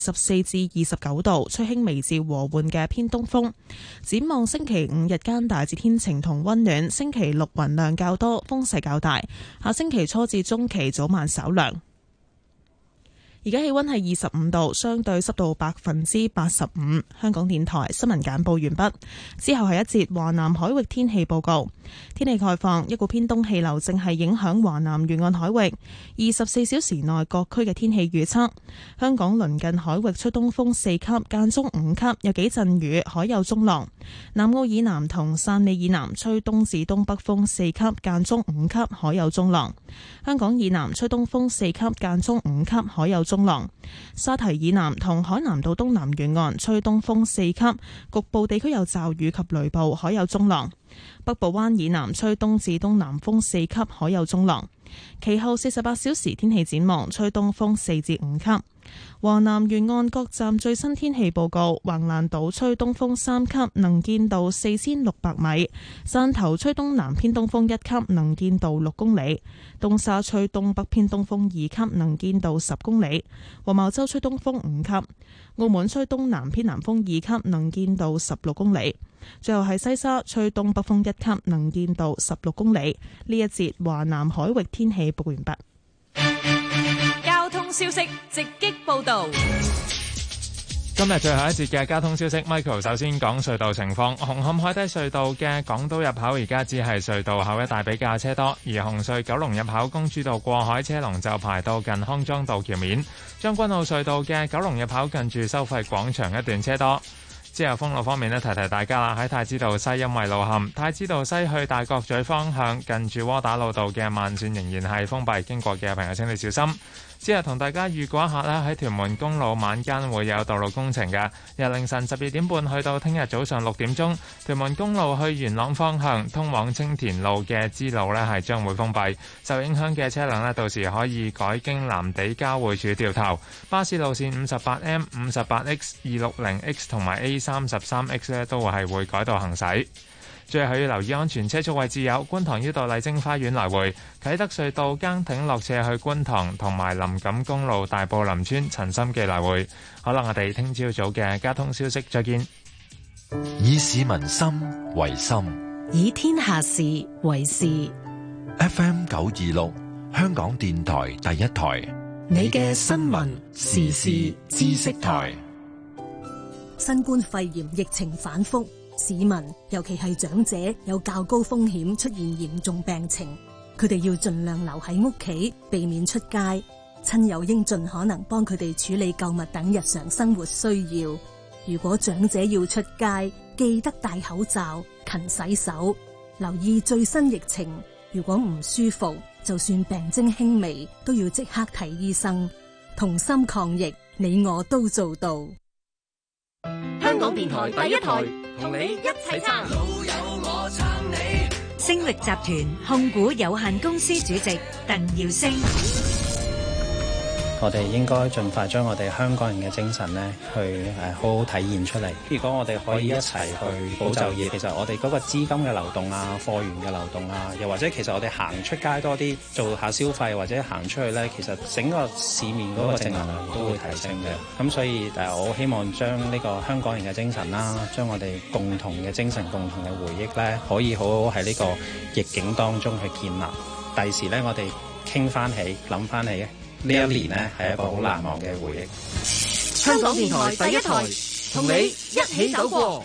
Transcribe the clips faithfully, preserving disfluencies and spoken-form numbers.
十四至二十九度，吹輕微至和緩嘅偏東風。展望星期五日間大致天晴同溫暖，星期六雲量較多，風勢較大。下星期初至中期早晚稍涼。而家氣溫係二十五度，相對濕度百分之八十五。香港電台新聞簡報完畢，之後係一節華南海域天氣報告。天氣概況，一股偏東氣流正係影響華南沿岸海域。二十四小時內各區嘅天氣預測：香港鄰近海域吹東風四級，間中五級，有幾陣雨，海有中浪。南澳以南同汕尾以南吹東至東北風四級，間中五級，海有中浪。香港以南吹東風四級，間中五級，海有中浪。沙堤以南同海南島東南沿岸吹東風四級，局部地區有驟雨及雷暴，海有中浪。北部灣以南吹東至東南風四級，海有中浪。其後四十八小時天氣展望，吹東風四至五級。華南沿岸各站最新天氣報告：橫瀾島吹東風三級，能見度四千六百米；汕頭吹東南偏東風一級，能見度六公里；東沙吹東北偏東風二級，能見度十公里；黃茅洲吹東風五級；澳門吹東南偏南風二級，能見度十六公里。最後係西沙吹東北風一級，能見度十六公里。呢一節華南海域天氣報完畢。 交通消息直擊報道。 今日最後一節嘅交通消息 ，Michael 首先講隧道情況。紅磡海底隧道嘅港島入口而家只係隧道口一帶比較車多，而紅隧九龍入口公主道過海車龍就排到近康莊道橋面。將軍澳隧道嘅九龍入口近住收費廣場一段車多。之後封路方面呢，提提大家啦，喺太子道西因為路陷，太子道西去大角咀方向近住窩打老道嘅慢線仍然係封閉，經過嘅朋友請你小心。之後同大家預告一下啦，喺屯門公路晚間會有道路工程嘅，由凌晨十二點半去到聽日早上六點鐘，屯門公路去元朗方向通往青田路嘅支路呢係將會封閉，受影響嘅車輛呢，到時可以改經藍地交匯處掉頭。巴士路線五十八 M、五十八 X、二六零 X 同埋 A 三十三 X 呢，都係會改道行駛。最後要留意安全車速位置有觀塘繞道麗晶花園來回、啟德隧道崗挺落斜去觀塘，同埋林錦公路大埔林村陳心記來回。好啦，我哋聽朝早嘅交通消息再見。 以市民心為心， 以天下事為事。 F M 九二六香港電台第一台， 你嘅新聞時事知識台。 新冠肺炎疫情反覆，市民尤其係長者有較高風險出現嚴重病情，佢哋要盡量留喺屋企，避免出街。親友應盡可能幫佢哋處理購物等日常生活需要。如果長者要出街，記得戴口罩、勤洗手，留意最新疫情。如果唔舒服，就算病徵輕微，都要即刻睇醫生。同心抗疫，你我都做到。 香港電台第一台，同你一齊撐。老友我撐你。 星力集團控股有限公司主席鄧耀星。 我哋應該盡快將我哋香港人嘅精神咧，去誒好好體現出嚟。如果我哋可以一齊去保就業，其實我哋嗰個資金嘅流動啊、貨源嘅流動啊，又或者其實我哋行出街多啲，做下消費或者行出去咧，其實整個市面嗰個正能量都會提升嘅。咁所以誒，我希望將呢個香港人嘅精神啦，將我哋共同嘅精神、共同嘅回憶咧，可以好好喺呢個逆境當中去建立。第時咧，我哋傾翻起、諗翻起嘅。呢一年呢，係一個好難忘嘅回憶。 香港電台第一台，同你一起走過。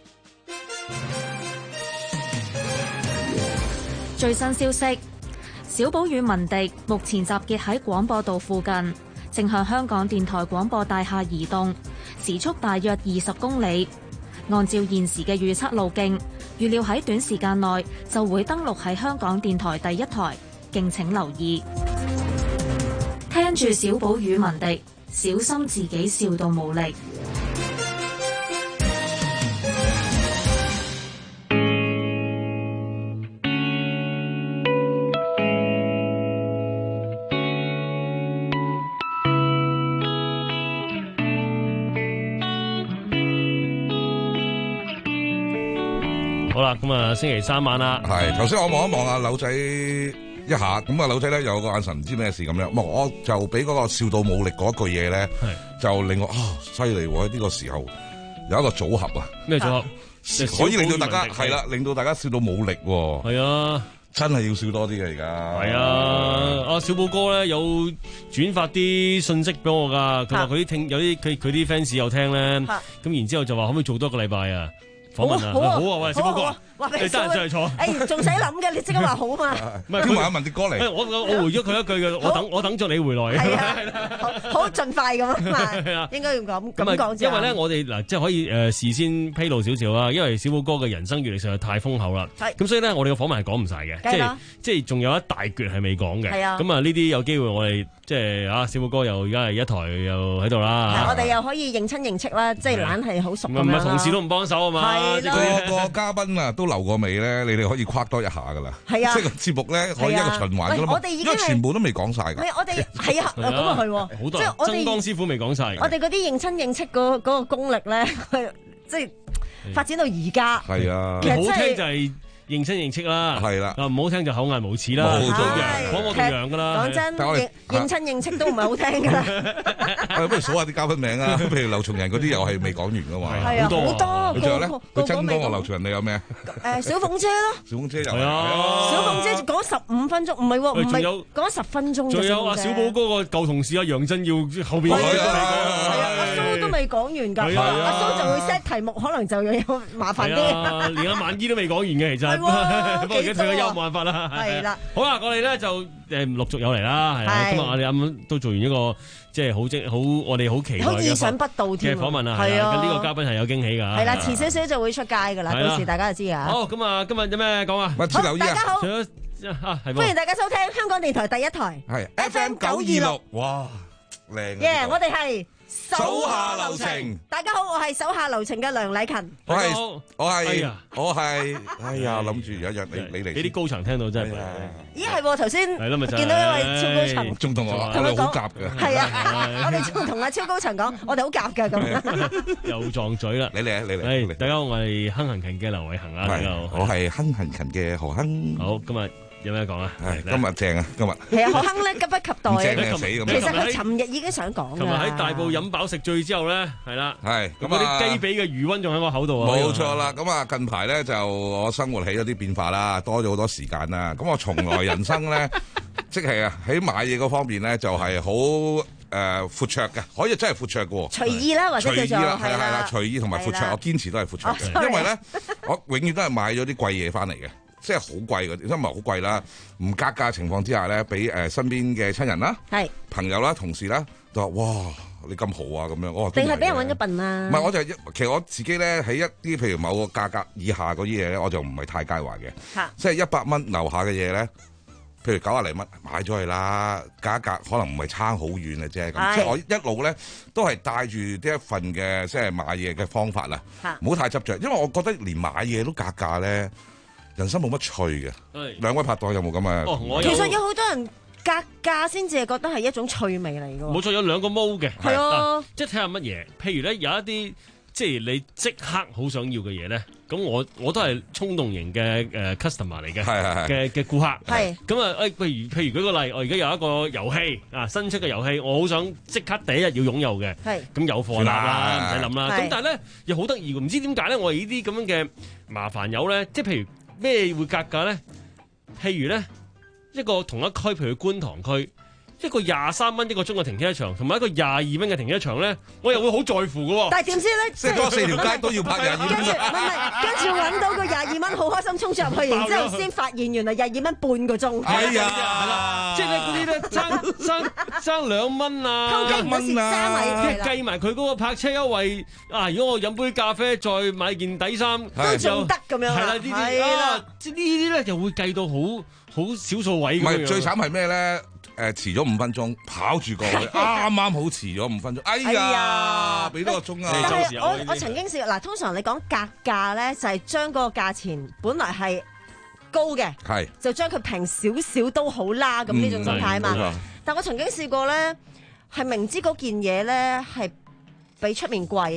最新消息，小寶與文迪目前集結喺廣播道附近，正向香港電台廣播大廈移動，時速大約二十公里。按照現時嘅預測路徑，預料喺短時間內就會登陸喺香港電台第一台，敬請留意。聽住小寶與文迪，小心自己笑到冇力。 好啦，咁啊，星期三晚啦。 係頭先我望一望啊，柳仔。 一下，咁啊女仔咧有個眼神唔知咩事咁樣，我就俾嗰個笑到冇力嗰句嘢咧，就令我啊犀利喎！喺呢個時候有一個組合啊， 咩組合？ 可以令到大家係啦，令到大家笑到冇力喎。 係啊。 真係要笑多啲嘅而家。 係啊，阿小寶哥咧有轉發啲信息俾我㗎，佢話佢啲聽有啲佢佢啲 fans 有聽咧，咁然之後就話可唔可以做多個禮拜啊？訪問啊，好啊，喂，小寶哥。你得閒上嚟坐， 誒仲使諗嘅，你即刻話好嘛？ 唔係，佢問一問啲歌嚟。 我我我回咗佢一句嘅，我等我等咗你回來。 係啊，好好盡快咁啊嘛，應該要咁咁講啫。 因為咧，我哋嗱即係可以誒事先披露少少啦，因為小寶哥嘅人生閱歷實在太豐厚啦。係。咁所以咧，我哋嘅訪問係講唔晒嘅，即係即係仲有一大橛係未講嘅。係啊。咁啊，呢啲有機會我哋即係啊，小寶哥又而家係一台又喺度啦。 係，我哋又可以認親認戚啦，即係懶係好熟咁樣啦。 唔係同事都唔幫手啊嘛。 係啦。 個個嘉賓啊都留過尾咧，你哋可以跨多一下噶啦。 係啊， 即係個節目咧可以一個循環噶啦嘛。因為全部都未講晒㗎。 係我哋係啊，咁啊係喎。 好多曾江師傅未講晒。 我哋嗰啲認親認戚嗰嗰個功力咧，即係發展到而家。 係啊， 好聽就係認親認戚啦， 係啦， 唔好聽就口眼無齒啦， 冇錯， 講我同樣噶啦。 講真，認認親認戚都唔係好聽噶啦。 不如數下啲嘉賓名啊，譬如劉松仁嗰啲又係未講完噶嘛， 係啊，好多。 咁仲有咧，佢曾江和劉松仁你有咩？ 誒，小鳳姐咯， 小鳳姐又係啊， 小鳳姐講十五分鐘，唔係喎，唔係講十分鐘。 仲有阿小寶哥個舊同事阿楊振耀後邊。 係啊，阿蘇都未講完㗎，阿蘇就會 set 題目，可能就有麻煩啲。 連阿萬姨都未講完嘅，其實。不過而家退咗休冇辦法啦。 係啦， 好啦，我哋咧就誒陸續有嚟啦，係啦。今日我哋啱啱都做完一個即係好即好，我哋好期待嘅意想不到添嘅訪問啊。係啊，呢個嘉賓係有驚喜㗎。 係啦，遲少少就會出街㗎啦，到時大家就知㗎。 好，咁啊，今日有咩講啊？ 密切留意啊！ 大家好，歡迎大家收聽香港電台第一台， 係 F M 九二六。哇，靚耶！我哋係手下留情。 大家好，我係手下留情嘅梁禮勤。 我係我係我係，哎呀，諗住有一日你你嚟。 俾啲高層聽到真係。 咦係喎，頭先係咯咪就見到一位超高層， 仲同我同佢好夾嘅。 係啊，我哋仲同阿超高層講，我哋好夾嘅咁。 又撞嘴啦！ 你嚟啊！你嚟！ 大家好，我係亨行勤嘅劉偉恒啊！大家好， 我係亨行勤嘅何亨。 好，今日有咩講啊？ 係今日正啊！今日係啊，何亨咧急不及待啊！ 正死咁。 其實佢尋日已經想講㗎。 琴日喺大埔飲飽食醉之後咧，係啦， 係咁嗰啲雞髀嘅餘溫仲喺我口度啊！ 冇錯啦，咁啊近排咧就我生活起咗啲變化啦，多咗好多時間啦。咁我從來人生咧，即係啊喺買嘢嗰方面咧就係好誒闊綽嘅，可以真係闊綽嘅喎。 隨意啦，或者叫做係啦係啦，隨意同埋闊綽，我堅持都係闊綽嘅，因為咧我永遠都係買咗啲貴嘢翻嚟嘅。即係好貴嗰啲，都唔係好貴啦。唔格價情況之下咧，俾誒身邊嘅親人啦、係朋友啦、同事啦，都話：哇，你咁豪啊咁樣。我話定係俾人揾咗笨啊？唔係，我就係其實我自己咧喺一啲譬如某個價格以下嗰啲嘢咧，我就唔係太介懷嘅。嚇，即係一百蚊樓下嘅嘢咧，譬如九廿零蚊買咗去啦，價一格可能唔係差好遠嘅啫。咁即係我一路咧都係帶住呢一份嘅即係買嘢嘅方法啦。嚇，唔好太執着，因為我覺得連買嘢都格價咧。人生冇乜趣嘅，兩位拍檔有冇咁啊？ 其實有好多人格價先至係覺得係一種趣味嚟嘅。 冇錯，有兩個 mode 嘅， 係啊， 即係睇下乜嘢。譬如咧有一啲即係你即刻好想要嘅嘢咧，咁我我都係衝動型嘅誒 customer 嚟嘅，嘅嘅顧客。係咁啊誒，譬如譬如舉個例，我而家有一個遊戲啊，新出嘅遊戲，我好想即刻第一日要擁有嘅。係咁有貨啦，唔使諗啦。咁但係咧又好得意嘅，唔知點解咧？我哋呢啲咁樣嘅麻煩友咧，即係譬如。咩會格價咧？譬如咧，一個同一區，譬如觀塘區，一個廿三蚊一個鐘嘅停車場，同埋一個廿二蚊嘅停車場咧，我又會好在乎嘅喎。 但係點知咧， 即係多四條街都要拍廿二蚊。 跟住唔係，跟住揾到個廿二蚊，好開心衝咗入去，然之後先發現原來廿二蚊半個鐘。 係啊， 係啦，即係嗰啲咧爭爭爭兩蚊啊， 偷雞唔蝕三米， 計埋佢嗰個泊車優惠啊！如果我飲杯咖啡再買件底衫， 都仲得咁樣。 係啦，呢啲啊，即係呢啲咧就會計到好好少數位。 唔係最慘係咩咧？誒遲咗五分鐘，跑住過去，啱啱好遲咗五分鐘。哎呀，俾多個鐘啊！ 但係我我曾經試過嗱，通常你講格價咧，就係將嗰個價錢本來係高嘅，係就將佢平少少都好啦，咁呢種心態啊嘛。但我曾經試過咧，係明知嗰件嘢咧係比出面貴，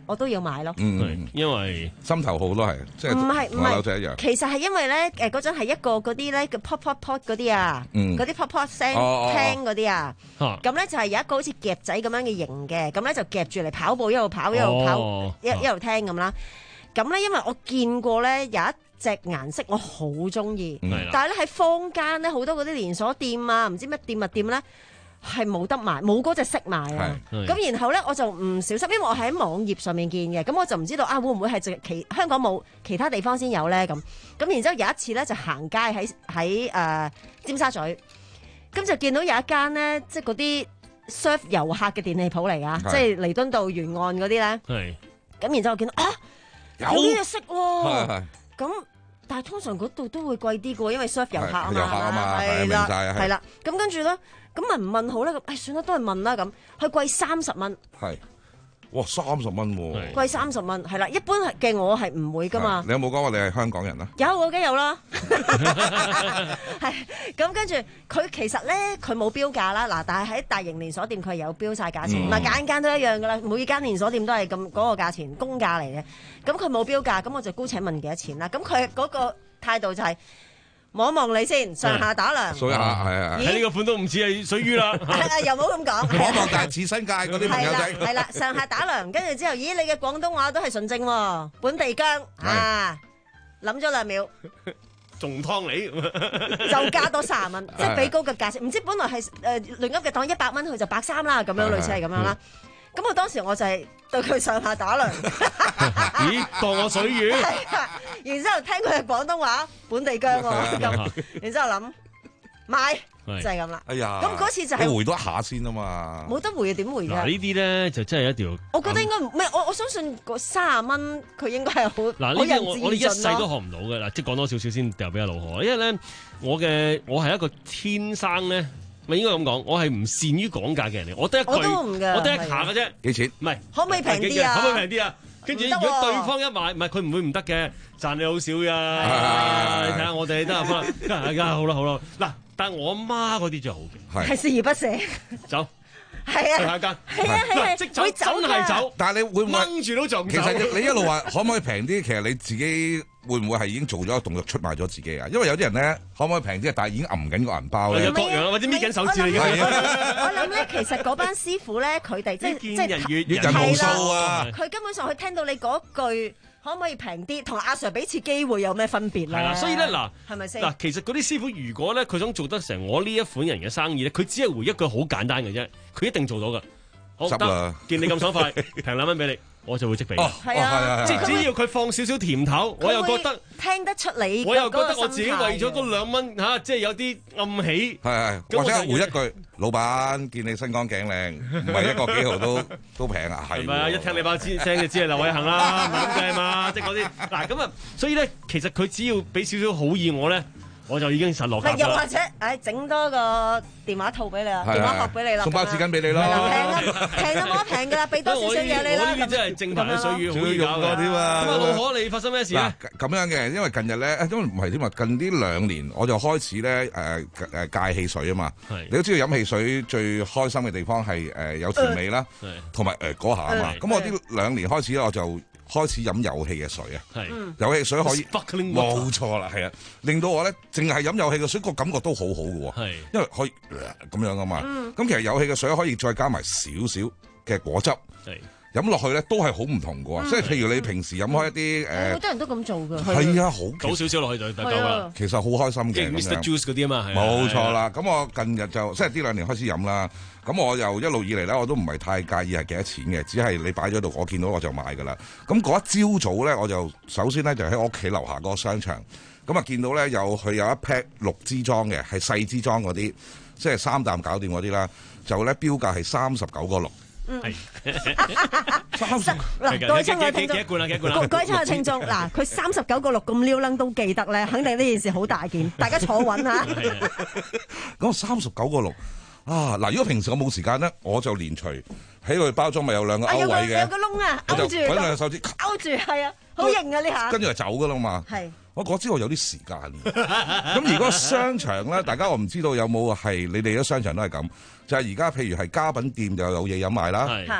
我都要買咯。 嗯， 因為心頭好都係，即係唔係唔係一樣。 其實係因為咧，誒嗰陣係一個嗰啲咧叫 pop pop pop 嗰啲啊，嗰啲 pop pop 聲聽嗰啲啊，咁咧就係有一個好似夾仔咁樣嘅型嘅，咁咧就夾住嚟跑步，一路跑一路跑，一一路聽咁啦。咁咧因為我見過咧有一隻顏色我好中意，但係咧喺坊間咧好多嗰啲連鎖店啊，唔知乜店物店咧。係冇得賣，冇嗰隻色賣啊！咁然後咧，我就唔小心，因為我喺網頁上面見嘅，咁我就唔知道啊，會唔會係淨其香港冇，其他地方先有咧？咁咁然之後有一次咧，就行街喺喺誒尖沙咀，咁就見到有一間咧，即係嗰啲 serve 遊客嘅電器鋪嚟啊，即係彌敦道沿岸嗰啲咧。係。咁然之後我見到啊，有呢隻色喎。咁但係通常嗰度都會貴啲嘅喎，因為 serve 遊客啊嘛。遊客啊嘛，係啦，係啦。咁跟住咧。咁問唔問好咧？咁誒算啦，都係問啦咁。佢貴三十蚊。係， 哇三十蚊喎！ 貴三十蚊，係啦。一般嘅我係唔會噶嘛。 你有冇講話你係香港人啊？ 有，我梗有啦。係咁跟住，佢其實咧佢冇標價啦。嗱，但係喺大型連鎖店佢係有標晒價錢，唔係間間都一樣噶啦。每間連鎖店都係咁嗰個價錢，公價嚟嘅。咁佢冇標價，咁我就姑且問幾多錢啦。咁佢嗰個態度就係。望一望你先，上下打量。 數一下，係啊！ 喺呢個款都唔似係水魚啦。 又冇咁講。 望一望，但係似新界嗰啲朋友仔。 係啦，上下打量，跟住之後，咦？你嘅廣東話都係純正喎，本地薑啊！諗咗兩秒， 仲湯你， 就加多三十蚊，即係俾高嘅價錢。唔知本來係誒另一嘅檔一百蚊，佢就百三啦，咁樣類似係咁樣啦。咁我當時我就係對佢上下打量。 咦？當我水魚？ 然之後聽佢嘅廣東話，本地薑喎咁，然之後諗買就係咁啦。哎呀！咁嗰次就係回多一下先啊嘛。 冇得回啊，點回㗎？ 嗱呢啲咧就真係一條。 我覺得應該唔係我我相信個三十蚊佢應該係好。 嗱呢啲我我哋一世都學唔到嘅嗱，即係講多少少先掉俾阿老何，因為咧我嘅我係一個天生咧。咪應該咁講，我係唔善於講價嘅人嚟，我得一句，我得一下嘅啫。 幾錢？ 唔係， 可唔可以平啲啊？ 可唔可以平啲啊？跟住如果對方一買，唔係佢唔會唔得嘅，賺你好少㗎。你睇下我哋得啊，梗係好啦好啦。嗱，但係我媽嗰啲就好嘅， 係鍥而不捨。 走。 係啊， 下一間係啊係啊， 即走真係走。 但係你會唔會掹住都就唔走？ 其實你一路話可唔可以平啲？其實你自己會唔會係已經做咗個動作出賣咗自己啊？因為有啲人咧可唔可以平啲？但係已經揞緊個銀包咧， 各樣或者搣緊手指嚟嘅。 我諗咧，其實嗰班師傅咧，佢哋即係即係閱人無數啊！ 佢根本上佢聽到你嗰句。可唔可以平啲？同阿 Sir 俾次機會有咩分別咧？ 係啦，所以咧嗱， 係咪先？ 嗱，其實嗰啲師傅如果咧佢想做得成我呢一款人嘅生意咧，佢只係回一句好簡單嘅啫，佢一定做到㗎。好得，見你咁爽快，平兩蚊俾你，我就會即俾。 哦，係啊， 即係只要佢放少少甜頭，我又覺得聽得出你， 我又覺得我自己為咗嗰兩蚊嚇，即係有啲暗喜。 係係，或者回一句，老闆見你身光頸靚，唔係一個幾毫都都平啊，係。 係咪啊？一聽你把聲就知係劉偉恒啦，唔係咁計嘛，即係嗰啲嗱咁啊，所以咧，其實佢只要俾少少好意我咧。我就已經實落價啦。 又或者，誒整多個電話套俾你啦，電話殼俾你啦， 送包紙巾俾你啦。 平啦，平都冇得平㗎啦，俾多少少嘢你啦。 我呢啲真係正牌嘅水魚，好易搞多啲啊！ 咁啊，老可你發生咩事咧？ 咁樣嘅，因為近日咧，因為唔係添啊，近呢兩年我就開始咧誒誒戒汽水啊嘛。你都知道飲汽水最開心嘅地方係誒有甜味啦，同埋誒嗰下啊嘛。咁我呢兩年開始咧，我就開始飲有氣嘅水啊，有氣水可以冇錯啦，係啊，令到我咧淨係飲有氣嘅水個感覺都好好嘅喎，因為可以咁樣啊嘛。咁其實有氣嘅水可以再加埋少少嘅果汁，飲落去咧都係好唔同嘅喎。即係譬如你平時飲開一啲誒， 好多人都咁做㗎， 係啊，好倒少少落去就就夠啦。 其實好開心嘅 ，Mister Juice 嗰啲啊嘛， 冇錯啦。咁我近日就即係呢兩年開始飲啦。咁我又一路以嚟咧，我都唔係太介意係幾多錢嘅，只係你擺咗度，我見到我就買㗎啦。咁嗰一朝早咧，我就首先咧就喺我屋企樓下嗰個商場，咁啊見到咧有佢有一 pack 六支裝嘅，係細支裝嗰啲，即係三啖搞掂嗰啲啦，就咧標價係三十九個六。 嗯， 三十嗱，各位親愛聽眾，各位親愛聽眾，嗱，佢三十九個六咁撩楞都記得咧，肯定呢件事好大件，大家坐穩嚇。 咁三十九個六。啊嗱！如果平時我冇時間咧，我就連除喺佢包裝咪有兩個勾位嘅， 有個窿啊，勾住， 揾兩隻手指勾住，係啊，好型啊呢下。 跟住就走噶啦嘛。係。我嗰朝我有啲時間。咁如果商場咧，大家我唔知道有冇係你哋啲商場都係咁，就係而家譬如係家品店就有嘢飲賣啦。係。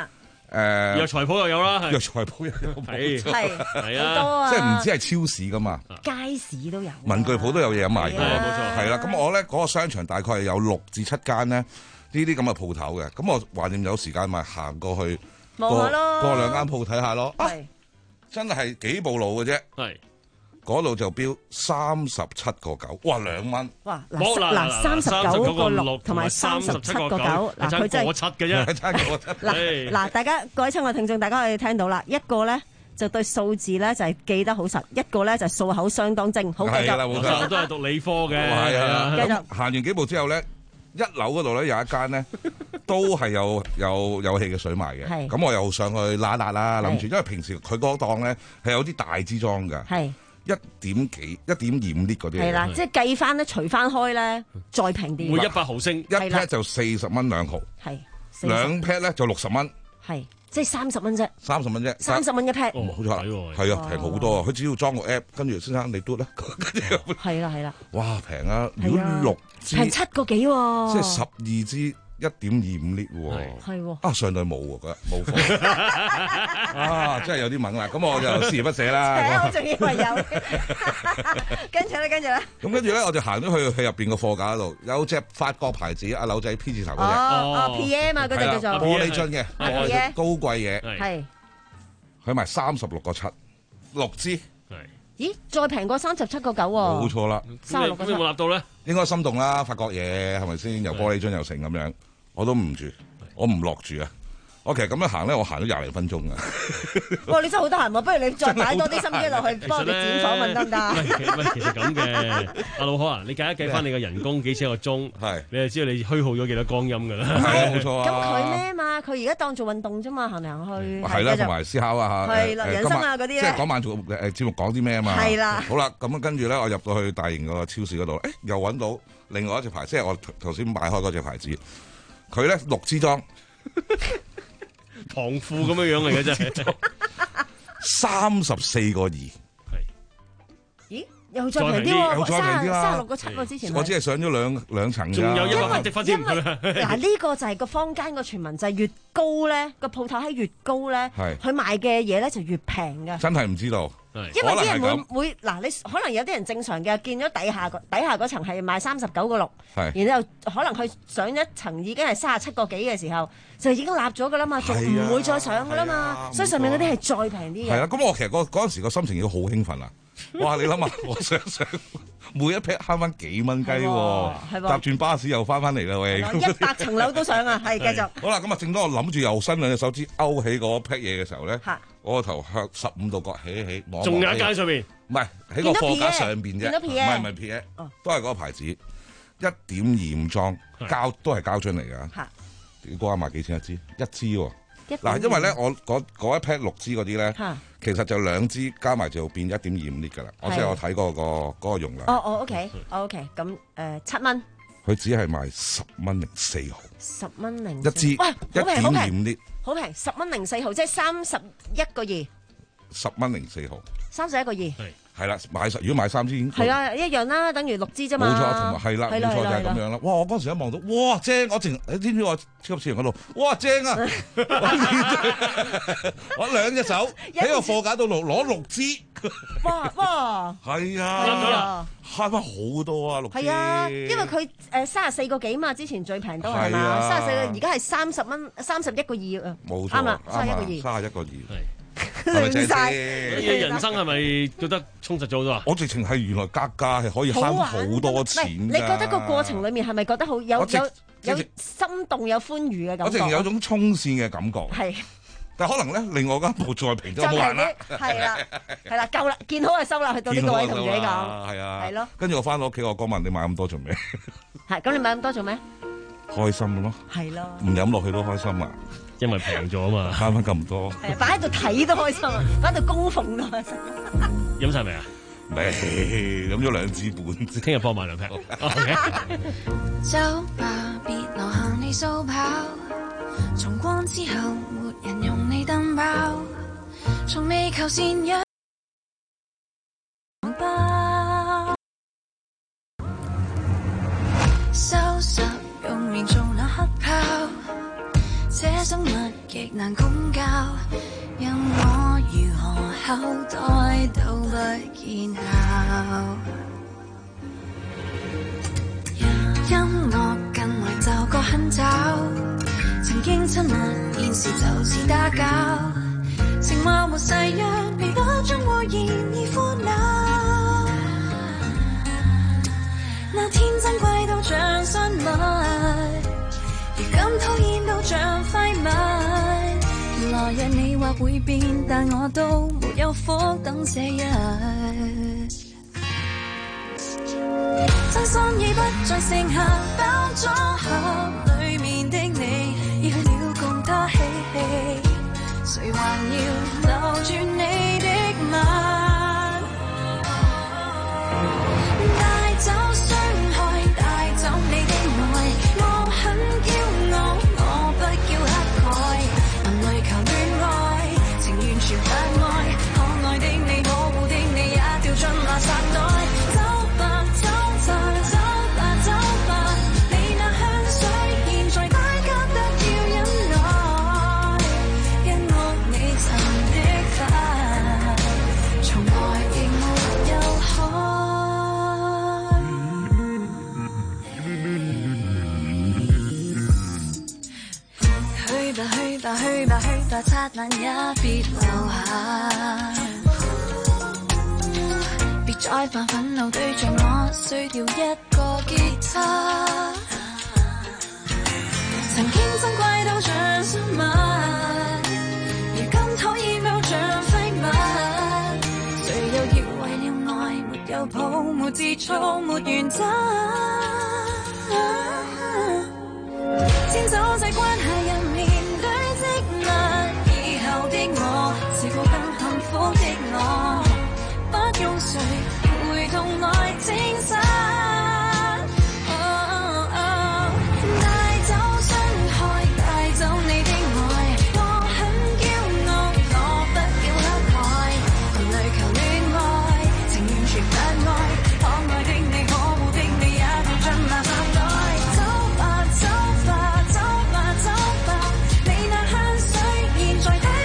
誒藥材鋪又有啦， 藥材鋪又有， 係係係啊， 即係唔止係超市噶嘛， 街市都有， 文具鋪都有嘢賣嘅， 係冇錯。 係啦，咁我咧嗰個商場大概係有六至七間咧呢啲咁嘅鋪頭嘅，咁我橫掂有時間咪行過去望下咯， 過兩間鋪睇下咯。 係真係幾步路嘅啫， 係嗰度就標三十七個九，哇兩蚊， 哇嗱嗱三十九個六同埋三十七個九，嗱佢真係七嘅啫， 嗱嗱大家各位親愛聽眾，大家可以聽到啦，一個咧就對數字咧就係記得好實，一個咧就數口相當精，好繼續， 我都係讀理科嘅， 係啊， 繼續行完幾步之後咧，一樓嗰度咧有一間咧都係有有有氣嘅水賣嘅，咁我又上去拉拉啦，諗住，因為平時佢嗰檔咧係有啲大支裝㗎。係。一點幾一點二五 lit 嗰啲係啦，即係計翻咧，除翻開咧，再平啲。 每一百毫升一 pet 就四十蚊兩毫， 係兩 pet 咧就六十蚊， 係即係三十蚊啫， 三十蚊啫， 三十蚊一 pet， 冇錯，係啊，平好多啊！佢只要裝個 app，跟住先生你嘟啦，跟住係啦係啦， 哇平啊！如果六支平七個幾喎， 即係十二支。一點二五 lit 喎， 係喎， 啊上到冇喎，嗰日冇貨，啊真係有啲猛啦，咁我就鍥而不捨啦。 係啊，我仲以為有，跟住咧，跟住咧， 咁跟住咧，我就行咗去去入邊個貨架嗰度，有隻法國牌子阿柳仔 P 字頭嗰隻， 哦哦 P M 啊，嗰隻叫做玻璃樽嘅，高貴嘢， 係， 佢賣三十六個七，六支。 咦，再平過三十七個九喎！ 冇錯啦， 三十六個七， 有冇立到咧？ 應該心動啦，法國嘢係咪先？由玻璃樽又成咁樣，我都唔住，我唔落住啊！我其實咁樣行咧，我行咗廿零分鐘啊！ 哇，你真係好得閒喎，不如你再擺多啲心機落去，幫我哋剪訪問得唔得？ 唔係，其實咁嘅，阿老可啊，你計一計翻你嘅人工幾錢一個鐘，係你就知道你虛耗咗幾多光陰㗎啦。 係冇錯啊！ 咁佢咩嘛？佢而家當做運動啫嘛，行嚟行去。 係啦，同埋思考啊嚇。 係啦，人生啊嗰啲咧。 即係嗰晚做誒節目講啲咩啊嘛。 係啦。 好啦，咁跟住咧，我入到去大型個超市嗰度，誒又揾到另外一隻牌，即係我頭先買開嗰隻牌子，佢咧六支裝。 唐褲咁樣樣嚟嘅啫， 三十四個二， 係， 咦？又再平啲喎，三三十六個七喎，之前我只係上咗兩兩層， 仲有一百積分添。 嗱呢個就係個坊間個傳聞，就係越高咧個鋪頭喺越高咧，佢賣嘅嘢咧就越平嘅。 真係唔知道， 因為啲人會會嗱，你可能有啲人正常嘅見咗底下個底下嗰層係賣三十九個六，然後可能佢上一層已經係三十七個幾嘅時候，就已經立咗噶啦嘛，仲唔會再上噶啦嘛，所以上面嗰啲係再平啲嘅。 係啊，咁我其實嗰嗰陣時個心情已經好興奮啦。哇！你諗下，我想想每一劈慳翻幾蚊雞喎，搭轉巴士又翻翻嚟啦喂！ 一百層樓都上啊，係繼續。 好啦，咁啊，正當我諗住又伸兩隻手指勾起嗰劈嘢嘅時候咧，我個頭向十五度角起一起，望仲有一間上面， 唔係喺個貨架上邊啫，唔係唔係 P A， 都係嗰個牌子，一點二五裝膠都係膠樽嚟㗎。你估下賣幾錢一支？一支喎。嗱，因為咧，我嗰嗰一 pack 六支嗰啲咧，其實就兩支加埋就變一點二五 lit 㗎啦。我即係我睇過個嗰個容量。 哦哦，OK，OK，咁誒七蚊。 佢只係賣十蚊零四毫。 十蚊零一支， 哇， 一點二五 lit， 好平，十蚊零四毫，即係三十一個二。 十蚊零四毫。 三十一個二。 係啦，買如果買三支已經係啊，一樣啦，等於六支啫嘛。 冇錯，同埋係啦，冇錯就係咁樣啦。哇！我嗰時一望到，哇正！我淨你知唔知我超級市場嗰度，哇正啊！我兩隻手喺個貨架度攞攞六支。 哇哇！ 係啊，慳翻好多啊六支。 係啊，因為佢誒三十四個幾嘛，之前最平都係嘛，三十四個，而家係三十蚊，三十一個二啊。 冇錯， 啱啦，三十一個二， 三十一個二。 亂晒， 人生係咪覺得充實咗好多啊？ 我直情係原來格價係可以慳好多錢。 你覺得個過程裡面係咪覺得好有有有心動有歡愉嘅感覺？ 我直情有種衝線嘅感覺。係，但係可能咧，另外間鋪再平咗冇人啦。 係啦，係啦，夠啦，見好就收啦，去到呢個位同自己講。 係啊， 係咯。 跟住我翻到屋企，我哥問你買咁多做咩？ 係，咁你買咁多做咩？ 開心咯。係咯。唔飲落去都開心啊！ 因為平咗啊嘛，慳翻咁多， 係擺喺度睇都開心啊，擺喺度供奉都開心。 飲晒未啊？ 未，飲咗兩支半， 聽日幫埋兩瓶。 走吧，別留下你掃跑。重光之後，沒人用你燈泡，從未求善養包。收拾用面做那黑豹。這生物極難管教，任我如何口袋都不見效。音樂近來就個很找，曾經親密，現時就似打攪。情話沒誓約，未不將會現已歡鬧。那天真貴到像生物，如今討厭到像廢物。來日你或會變，但我都沒有福等這日。真心已不再剩下包裝盒裡面的你，已去了共他嬉戲，誰還要留住你的吻？帶走傷害，帶走你的愛，我很驕傲，我不叫乞丐，問淚求戀愛，情完全不愛，可愛的你，可惡的你，也掉進垃圾袋。去吧去吧，剎那也別留下。別再犯憤怒對着我，碎掉一個吉他。曾經珍貴到像生物，如今討厭到像廢物。誰又要為了愛沒有抱，沒節操，沒原則？先走在關係入面。我試過更幸福的我，不用誰陪同來證實。帶走傷害，帶走你的愛，我很驕傲，我不叫乞丐，含淚求戀愛，情完全不愛，可愛的你，可惡的你，也掉進垃圾袋。走吧走吧走吧走吧，你那香水現在帶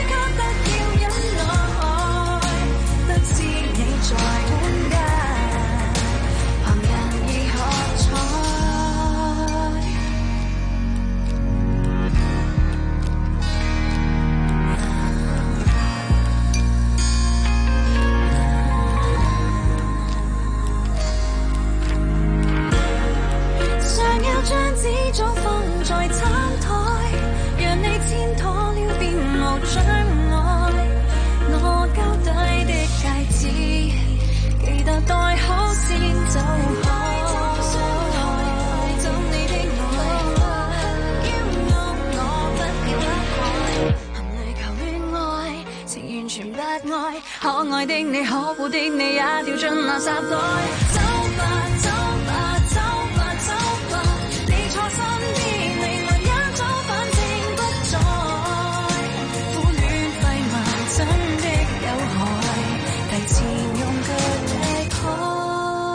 將紙早放在餐台，讓你簽妥了便無障礙。我交低的戒指，記得戴好先走開。帶走你的愛，很驕傲，我不叫乞丐，含淚求戀愛，情完全不愛，可愛的你，可惡的你，也掉進垃圾袋。走吧走吧走吧走吧，錯心的離論一早反正不在，苦戀廢物真的有害，提前用腳踢開。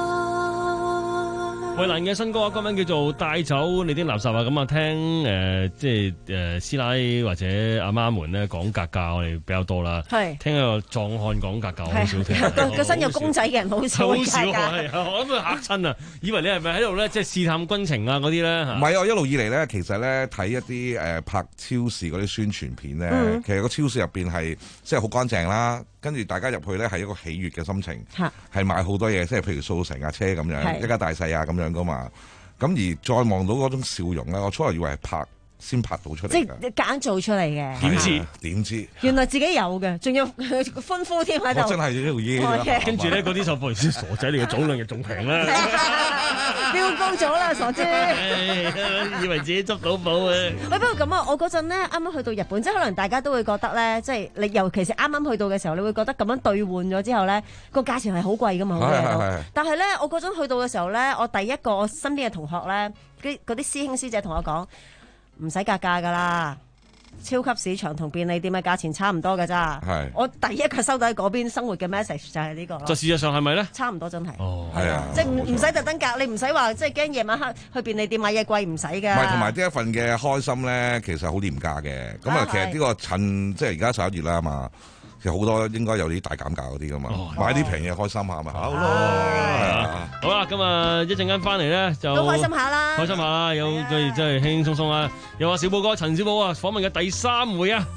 衛蘭嘅新歌歌名叫做《帶走你啲垃圾》啊，咁啊聽誒、呃、即係誒、呃、師奶或者阿媽們咧講格價，我哋比較多啦。係聽個壯漢講格價好少聽， 個個身有公仔嘅人好少。好少係， 我諗佢嚇親啊！以為你係咪喺度咧，即係試探軍情啊嗰啲咧？唔係，我一路以嚟咧，其實咧睇一啲誒、呃、拍超市嗰啲宣傳片咧，嗯、其實個超市入邊係即係好乾淨啦，跟住大家入去咧係一個喜悅嘅心情，係買好多嘢，即係譬如掃成架車咁樣，一家大細啊咁樣噶嘛。咁而再望到嗰種笑容咧，我初頭以為係拍先拍到出嚟， 即係夾硬做出嚟嘅。 點知點知？原來自己有嘅，仲要歡呼添喺度。 我真係呢度嘢。 跟住咧，嗰啲售貨員先傻仔，你嘅總量又仲平啦， 飆高咗啦，傻豬！ 以為自己執到寶啊！ 喂，不過咁啊，我嗰陣咧啱啱去到日本，即係可能大家都會覺得咧，即係你尤其是啱啱去到嘅時候，你會覺得咁樣兌換咗之後咧，個價錢係好貴噶嘛，好貴。但係咧，我嗰陣去到嘅時候咧，我第一個我身邊嘅同學咧，嗰啲師兄師姐同我講，唔使格價噶啦。 超級市場同便利店嘅價錢差唔多㗎咋。係。我第一個收到喺嗰邊生活嘅 message 就係呢個咯。 就事實上係咪咧？ 差唔多真係。 哦，係啊。 即係唔唔使特登隔，你唔使話即係驚夜晚黑去便利店買嘢貴，唔使㗎。 唔係，同埋呢一份嘅開心咧，其實好廉價嘅。咁啊，其實呢個趁即係而家十一月啦嘛。其實好多應該有啲大減價嗰啲噶嘛，哦、買啲平嘢開心下嘛，好咯。 好啦，咁啊一陣間翻嚟咧就都開心下啦， 開心下啦，有即係輕輕鬆鬆啊！有話小寶哥陳小寶啊訪問嘅第三回啊。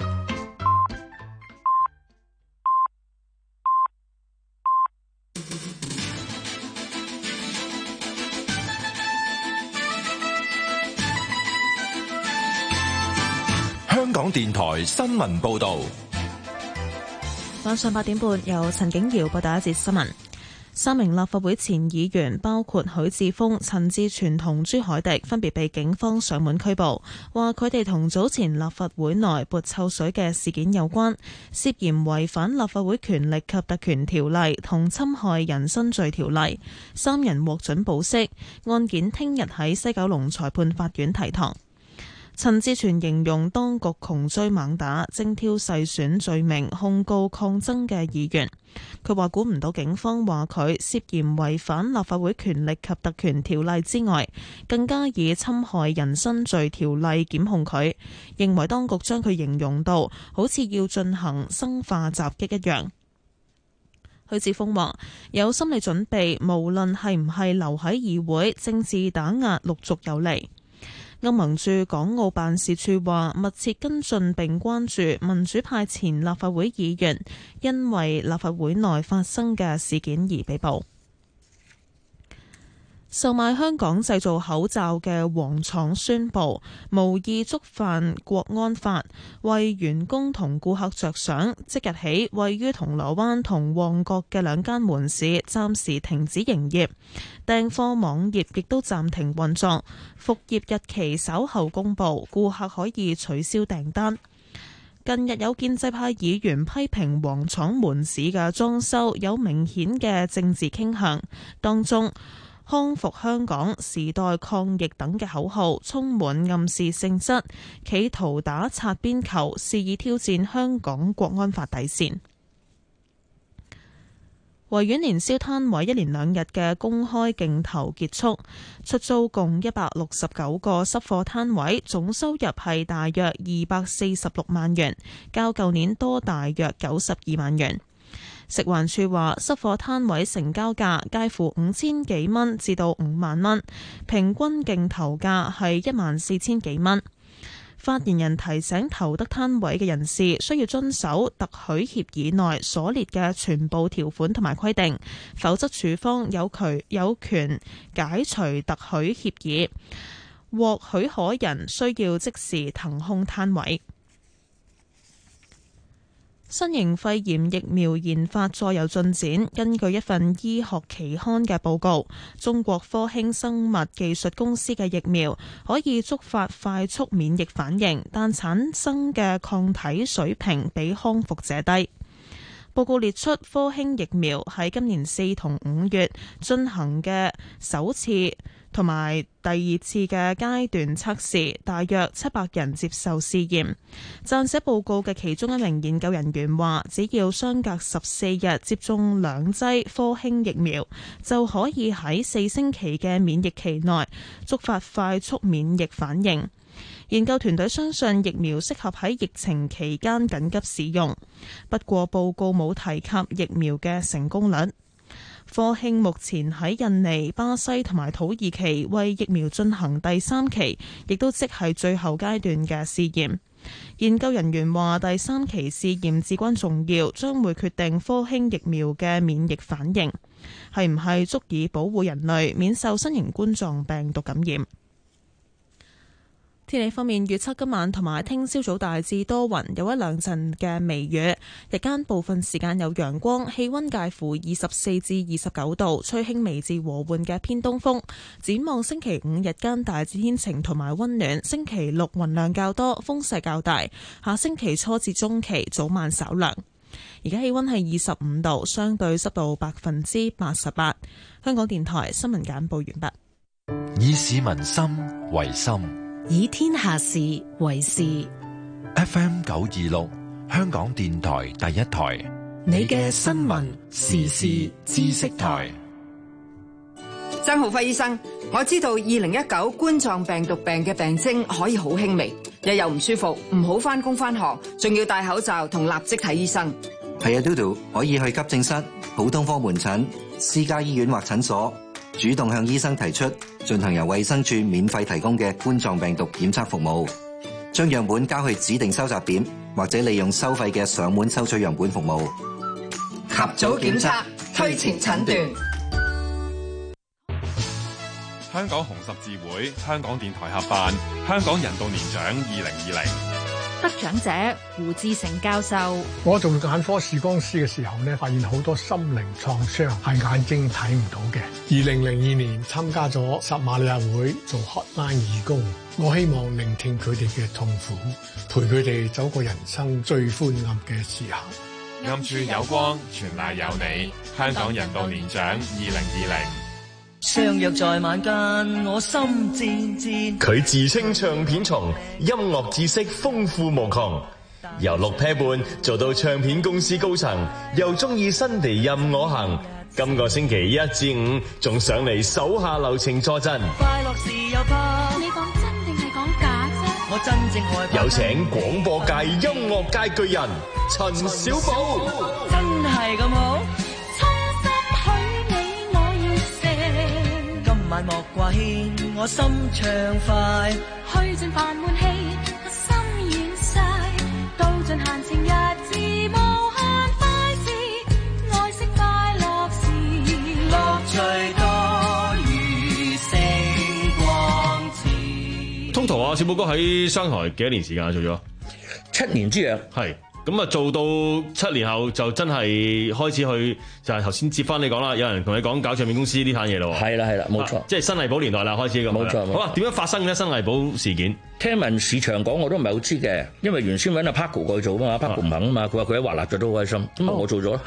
香港電台新聞報導。 晚上八點半，由陳景瑤報道一節新聞。三名立法會前議員，包括許智峰、陳志全同朱凱廸，分別被警方上門拘捕，話佢哋同早前立法會內潑臭水嘅事件有關，涉嫌違反立法會權力及特權條例同侵害人身罪條例。三人獲准保釋，案件聽日喺西九龍裁判法院提堂。陳志全形容當局窮追猛打，精挑細選罪名控告抗爭嘅議員。佢話估唔到警方話佢涉嫌違反立法會權力及特權條例之外，更加以侵害人身罪條例檢控佢，認為當局將佢形容到好似要進行生化襲擊一樣。許智峰話有心理準備，無論係唔係留喺議會，政治打壓陸續有嚟。歐盟駐港澳辦事處話密切跟進並關注民主派前立法會議員因為立法會內發生嘅事件而被捕。售賣香港製造口罩嘅黃廠宣布無意觸犯國安法，為員工同顧客着想，即日起位於銅鑼灣同旺角嘅兩間門市暫時停止營業，訂貨網頁亦都暫停運作，復業日期稍後公布，顧客可以取消訂單。近日有建制派議員批評黃廠門市嘅裝修有明顯嘅政治傾向，當中康復香港、時代抗疫等嘅口號充滿暗示性質，企圖打擦邊球，肆意挑戰香港國安法底線。維園年宵攤位一連兩日嘅公開競投結束，出租共一百六十九個濕貨攤位，總收入係大約二百四十六萬元，較舊年多大約九十二萬元。食環署話，濕貨攤位成交價介乎五千幾蚊至到五萬蚊，平均競投價係一萬四千幾蚊。發言人提醒投得攤位嘅人士需要遵守特許協議內所列嘅全部條款同埋規定，否則署方有權有權解除特許協議。獲許可人需要即時騰空攤位。新型肺炎疫苗研發再有進展，根據一份醫學期刊嘅報告，中國科興生物技術公司嘅疫苗可以觸發快速免疫反應，但產生嘅抗體水平比康復者低。報告列出科興疫苗喺今年四同五月進行嘅首次同埋第二次嘅階段測試，大約七百人接受試驗。撰寫報告嘅其中一名研究人員話，只要相隔十四日接種兩劑科興疫苗，就可以喺四星期嘅免疫期內觸發快速免疫反應。研究團隊相信疫苗適合喺疫情期間緊急使用，不過報告冇提及疫苗嘅成功率。科興目前喺印尼、巴西同埋土耳其為疫苗進行第三期，亦都即係最後階段嘅試驗。研究人員話，第三期試驗至關重要，將會決定科興疫苗嘅免疫反應係唔係足以保護人類免受新型冠狀病毒感染。天氣方面，預測今晚同埋聽朝早大致多雲，有一兩陣嘅微雨，日間部分時間有陽光，氣溫介乎二十四至二十九度，吹輕微至和緩嘅偏東風。展望星期五日間大致天晴同埋溫暖，星期六雲量較多，風勢較大。下星期初至中期早晚稍涼。而家氣溫係二十五度，相對濕度百分之八十八。香港電台新聞簡報完畢。 以市民心為心， 以天下事為事。 F M 九二六，香港電台第一台。 你嘅新聞時事知識台。 曾浩輝醫生，我知道二零一九冠狀病毒病嘅病徵可以好輕微，日又唔舒服，唔好返工返學，仲要戴口罩同立即睇醫生。 係啊，嘟嘟可以去急症室、普通科門診、私家醫院或診所，主動向醫生提出進行由衛生署免費提供嘅冠狀病毒檢測服務，將樣本交去指定收集點，或者利用收費嘅上門收取樣本服務。 及早檢測，推前診斷。 香港紅十字會、香港電台合辦香港人道年獎二零二零， 得獎者胡志成教授。 我做眼科視光師嘅時候咧，發現好多心靈創傷係眼睛睇唔到嘅。二零零二年參加咗撒瑪利亞會做 hotline 義工，我希望聆聽佢哋嘅痛苦，陪佢哋走過人生最灰暗嘅時候。 暗處有光，全賴有你。香港人道年獎二零二零。 相約在晚間，我心戰戰。 佢自稱唱片蟲，音樂知識豐富無窮，由六 pair 半做到唱片公司高層，又中意新地任我行。今個星期一至五仲上嚟手下留情助陣。 快樂時又怕， 你講真定係講假啫？ 我真正害怕。 有請廣播界、音樂界巨人陳小寶。 真係咁好？今晚莫掛牽，我心暢快， 去盡煩悶氣，我心軟晒，到盡閒情日子無限快事，愛惜快樂時，樂趣多於星光刺。 通途啊，小寶哥喺商台幾多年時間做咗？ 七年之約， 係。咁啊，做到七年後就真係開始去，就係頭先接翻你講啦。有人同你講搞唱片公司呢攤嘢咯。 係啦係啦，冇錯， 即係新藝寶年代啦，開始咁。 冇錯。 好啦，點樣發生嘅新藝寶事件？ 聽聞市場講我都唔係好知嘅，因為原先揾阿 Paco 過去做啊嘛 ，Paco 唔肯啊嘛，佢話佢喺華納做都好開心，咁啊我做咗。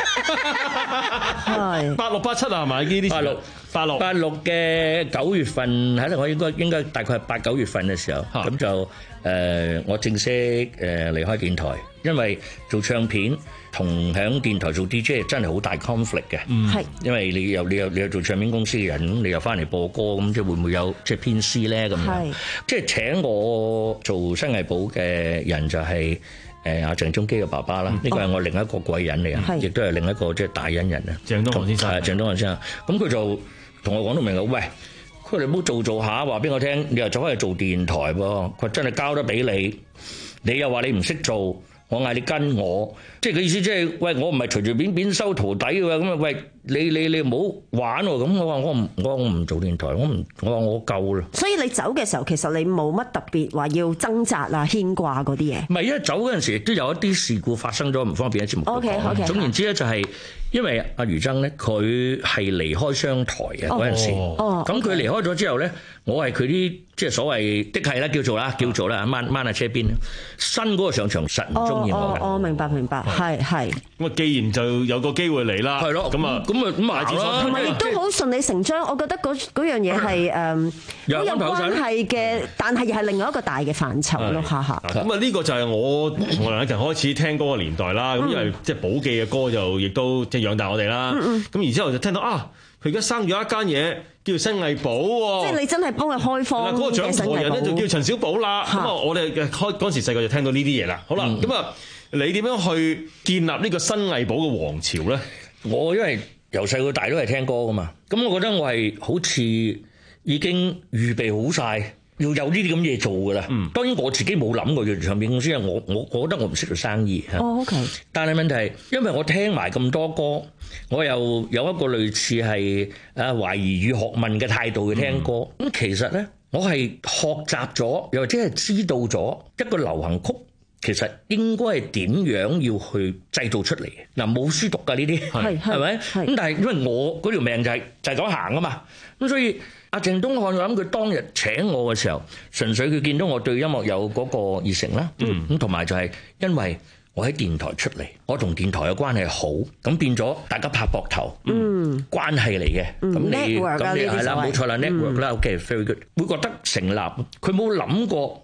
係八六八七啊，係咪呢啲？ 八六八六八六嘅九月份，喺度我應該應該大概係八九月份嘅時候，咁就誒我正式誒離開電台。因為做唱片同響電台做 D J 真係好大 conflict 嘅，係、嗯、因為你又你又你又做唱片公司嘅人，你又翻嚟播歌，咁即係會唔會有即係偏私咧咁樣？即係請我做新藝寶嘅人就係誒阿鄭中基嘅爸爸啦，呢個係我另一個貴人嚟啊，亦都係另一個即係大恩人啊。鄭東漢先生係鄭東漢先生，咁佢就同我講到明啦，喂，佢哋唔好做做下，話俾我聽，你又走翻去做電台喎，佢真係交得俾你，你又話你唔識做。我嗌你跟我，即係佢意思，即係喂，我唔係隨隨便便收徒弟嘅，咁啊喂，你你你唔好玩喎，咁我話我唔我我唔做電台，我唔我話我夠啦。 所以你走嘅時候，其實你冇乜特別話要掙扎啊、牽掛嗰啲嘢。 唔係，因為走嗰陣時亦都有一啲事故發生咗，唔方便喺節目度講。 OK OK。總言之咧，就係因為阿余爭咧，佢係離開商台嘅嗰陣時，咁佢離開咗之後咧，我係佢啲即係所謂的係啦，叫做啦，叫做啦，掹掹喺車邊。新嗰個上場實唔中意我嘅。 哦，明白明白，係係。 咁啊，既然就有個機會嚟啦，係咯，咁啊，咁啊，咁埋啦。 同埋亦都好順理成章，我覺得嗰嗰樣嘢係誒好有關係嘅，但係又係另外一個大嘅範疇咯，下下。 咁啊，呢個就係我從梁一勤開始聽歌嘅年代啦。咁因為即係寶記嘅歌就亦都即係養大我哋啦。咁然之後就聽到啊，佢而家生咗一間嘢叫新藝寶喎。即係你真係幫佢開荒嘅新藝寶。嗱，嗰個掌舵人咧就叫陳小寶啦。咁啊，我哋嘅開嗰時細個就聽到呢啲嘢啦。好啦，咁啊。你點樣去建立呢個新藝寶嘅王朝咧？ 我因為由細到大都係聽歌噶嘛，咁我覺得我係好似已經預備好晒要有呢啲咁嘢做噶啦。嗯，當然我自己冇諗過要做唱片公司，因為我我我覺得我唔識做生意。 哦 ，OK。 但係問題係，因為我聽埋咁多歌，我又有一個類似係啊懷疑與學問嘅態度去聽歌。咁、嗯、其實咧，我係學習咗，又或者係知道咗一個流行曲。其實應該係點樣要去製造出嚟嘅？嗱，冇書讀㗎呢啲，係係咪？咁但係因為我嗰條命就係就係咁行啊嘛，咁所以阿鄭東漢我諗佢當日請我嘅時候，純粹佢見到我對音樂有嗰個熱誠啦，咁同埋就係因為我喺電台出嚟，我同電台嘅關係好，咁變咗大家拍膊頭，嗯，關係嚟嘅，咁你咁你係啦，冇錯啦 ，network 啦，OK，very good，會覺得成立，佢冇諗過。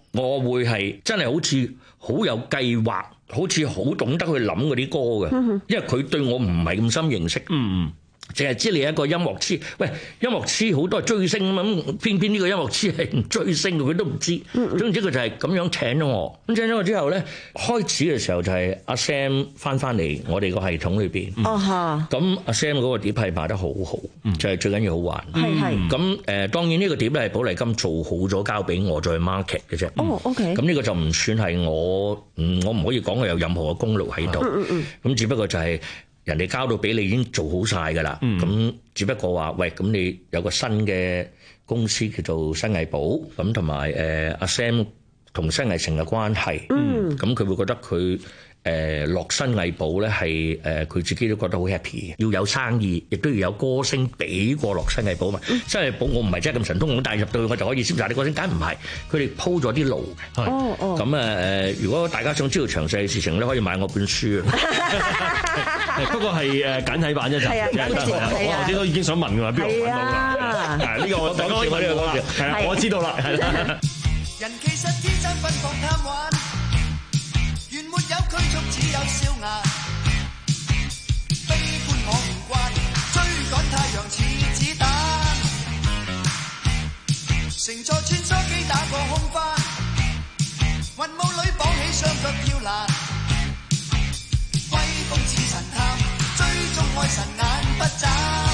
我會係真係好似好有計劃，好似好懂得去諗嗰啲歌嘅，因為佢對我唔係咁深認識。嗯。淨係知你係一個音樂痴，喂，音樂痴好多係追星咁，偏偏呢個音樂痴係唔追星嘅，佢都唔知。總之佢就係咁樣請咗我。咁請咗我之後咧，開始嘅時候就係阿 Sam 翻翻嚟我哋個系統裏邊。哦哈！咁阿 Sam 嗰個碟係賣得好好，就係最緊要好玩。係係。咁誒，當然呢個碟咧係寶麗金做好咗交俾我再 market 嘅啫。哦 ，OK。咁呢個就唔算係我，嗯，我唔可以講我有任何嘅功勞喺度。嗯嗯嗯。咁只不過就係。人哋交到俾你已經做好晒㗎啦，咁、嗯、只不過話喂，咁你有個新嘅公司叫做新藝寶，咁同埋誒阿 Sam 同新藝城嘅關係，咁佢、嗯、會覺得佢誒落新藝寶咧係誒佢自己都覺得好 happy，要有生意，亦都要有歌星俾過落新藝寶嘛。嗯、新藝寶我唔係真係咁神通咁帶入到去，我就可以簽晒啲歌星，梗唔係，佢哋鋪咗啲路嘅。哦哦。咁啊誒，如果大家想知道詳細嘅事情咧，可以買我本書啊。 不過係誒簡體版啫，就係啊，我頭先都已經想問㗎啦，邊度揾到㗎？係呢個我講笑，呢個講笑，係啊，我知道啦，係啦。人其實天生奔放貪玩，原沒有拘束，只有笑顏。悲觀我唔慣，追趕太陽似子彈，乘坐穿梭機打過空翻，雲霧裏綁起雙腳跳欄。威風似神探，追蹤愛神眼不眨。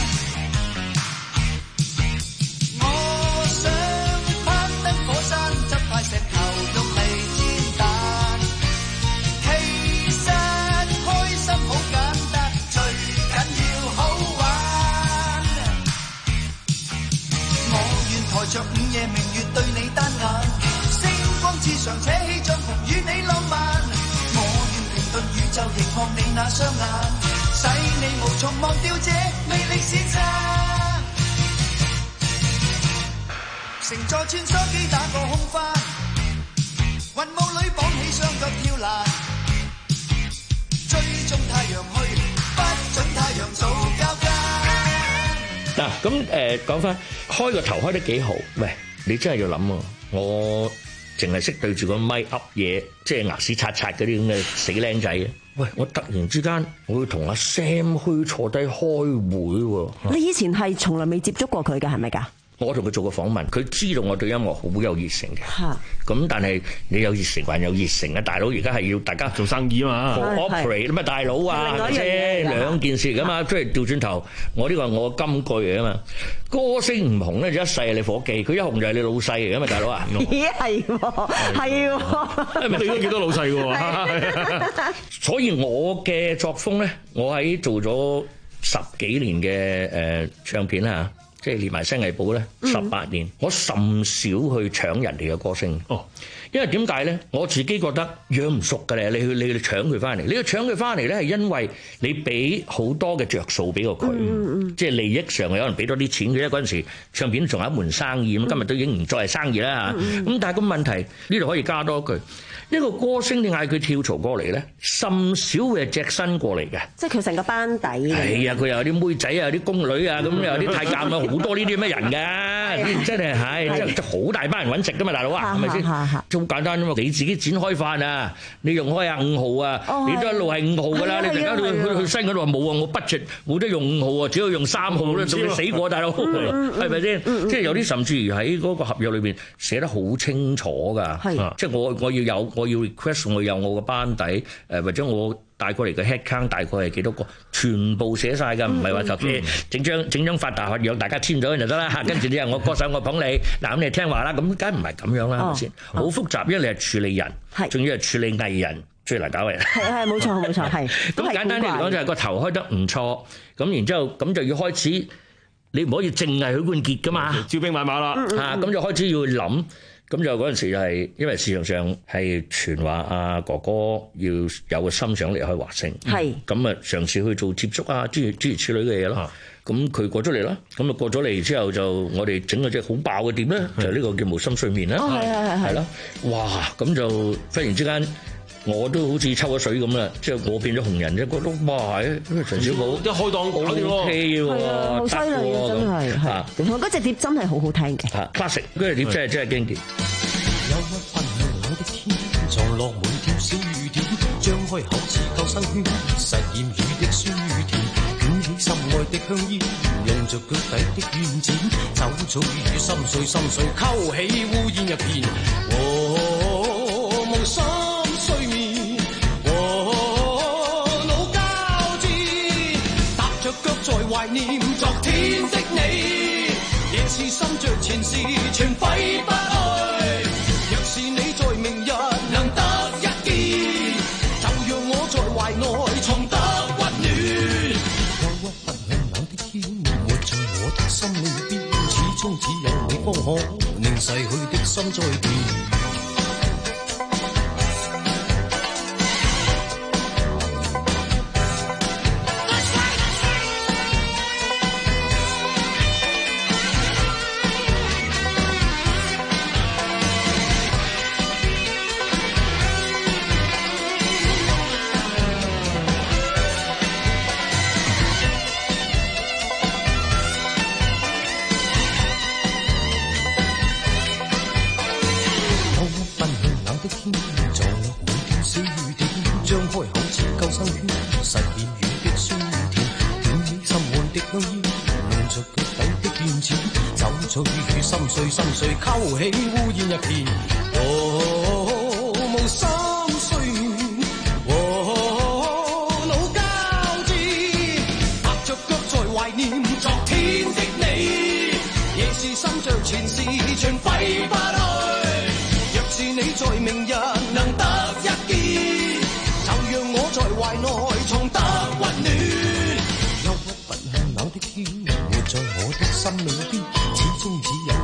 我想攀登火山，執塊石頭用嚟煎蛋。其實開心好簡單，最緊要好玩。我願抬着午夜明月對你單眼，星光之上扯起帳篷與你浪漫。宇宙凝望你那雙眼，使你無從忘掉這魅力先生。乘坐穿梭機打過空翻，雲霧裏綁起雙腳跳欄，追蹤太陽去，不准太陽做交更。 嗱咁誒講翻，開個頭開得幾好，喂，你真係要諗喎，我。淨係識對住個咪噏嘢，即係牙屎刷刷嗰啲咁嘅死僆仔嘅。喂，我突然之間我會同阿 Sam 去坐低開會喎。 你以前係從來未接觸過佢㗎，係咪㗎？ 我同佢做過訪問，佢知道我對音樂好有熱誠嘅。咁但係你有熱誠還有熱誠啊，大佬而家係要大家做生意啊嘛 ，operate 咁啊，大佬啊，即係兩件事㗎嘛。即係調轉頭，我呢個係我金句嚟啊嘛。歌星唔紅咧就一世係你伙計，佢一紅就係你老細嚟㗎嘛，大佬啊。 咦係喎，係喎。 你都幾多老細喎？ 所以我嘅作風咧，我喺做咗十幾年嘅誒唱片啊。即係連埋新藝寶咧，十八年，嗯、我甚少去搶人哋嘅歌聲。哦，因為點解咧？我自己覺得養唔熟嘅咧，你去你去搶佢翻嚟，你去搶佢翻嚟咧，係因為你俾好多嘅着數俾個佢，嗯嗯、即係利益上有人俾多啲錢佢。因為嗰陣時唱片仲有一門生意，咁、嗯、今日都已經唔再係生意啦嚇。咁、嗯嗯、但係個問題呢度可以加多一句。一個歌星你嗌佢跳槽過嚟咧，甚少會係隻身過嚟嘅，即係佢成個班底。係啊，佢又有啲妹仔啊，有啲宮女啊，咁有啲太監啊，好多呢啲咁嘅人㗎，真係係，真係好大班人揾食㗎嘛，大佬啊，係咪先？好簡單啫嘛，你自己展開飯啊，你用開啊五號啊，你都一路係五號㗎啦，你突然間去去去新嗰度話冇啊，我 budget 冇得用五號啊，只要用三號咧，仲要死過大佬，係咪先？即係有啲甚至於喺嗰個合約裏邊寫得好清楚㗎，即係我我要有。我要 request 我有我個班底，誒或者我帶過嚟嘅 head count 大概係幾多個，全部寫晒㗎，唔係話就嘅整張整張發達合約，大家簽咗就得啦嚇。跟住你話我歌手我捧你，嗱咁你聽話啦，咁梗係唔係咁樣啦，係咪先？好複雜，因為你係處理人，仲要係處理藝人，最難搞嘅。係係冇錯冇錯係。咁簡單啲嚟講就係個頭開得唔錯，咁然之後咁就要開始，你唔可以淨係許冠傑㗎嘛， 招兵買馬啦嚇，咁就開始要諗。咁就嗰陣時就係，因為市場上係傳話阿哥哥要有個心想離開華星，係咁啊嘗試去做接觸啊，諸如諸如此類嘅嘢咯。咁佢過咗嚟啦，咁啊過咗嚟之後就我哋整咗隻好爆嘅碟咧，就呢個叫無心睡眠啦，係係係係咯，哇！咁就忽然之間。我都好似抽咗水咁啦，即係我變咗紅人啫，覺得哇係，因為陳小寶一開檔搞掂喎 ，O K 喎， 好犀利啊，真係嚇！同埋嗰隻碟真係好好聽嘅， 嚇 classic 嗰隻碟真係真係經典。 落每條小雨點，張開口似救生圈，實驗雨的酸與甜，捲起心愛的香煙，用着腳底的軟剪，走草與心碎心碎，勾起烏煙一片。哦，夢心睡眠，哦，腦交戰，踏着腳在懷念昨天的你，夜是心着前事全揮不去。若是你在明日能得一見，就讓我在懷內重得溫暖。憂鬱不向冷的天，活在我的心裏邊，始終只有你方可令逝去的心再見。碎心碎，勾起烏煙一片。哦，無心睡眠，哦，腦交戰，踏着腳在懷念昨天的你，夜是心着前事全揮不去。若是你在明日能得一見，就讓我在懷內重得溫暖。憂鬱不向冷的天，活在我的心裏邊，始終只有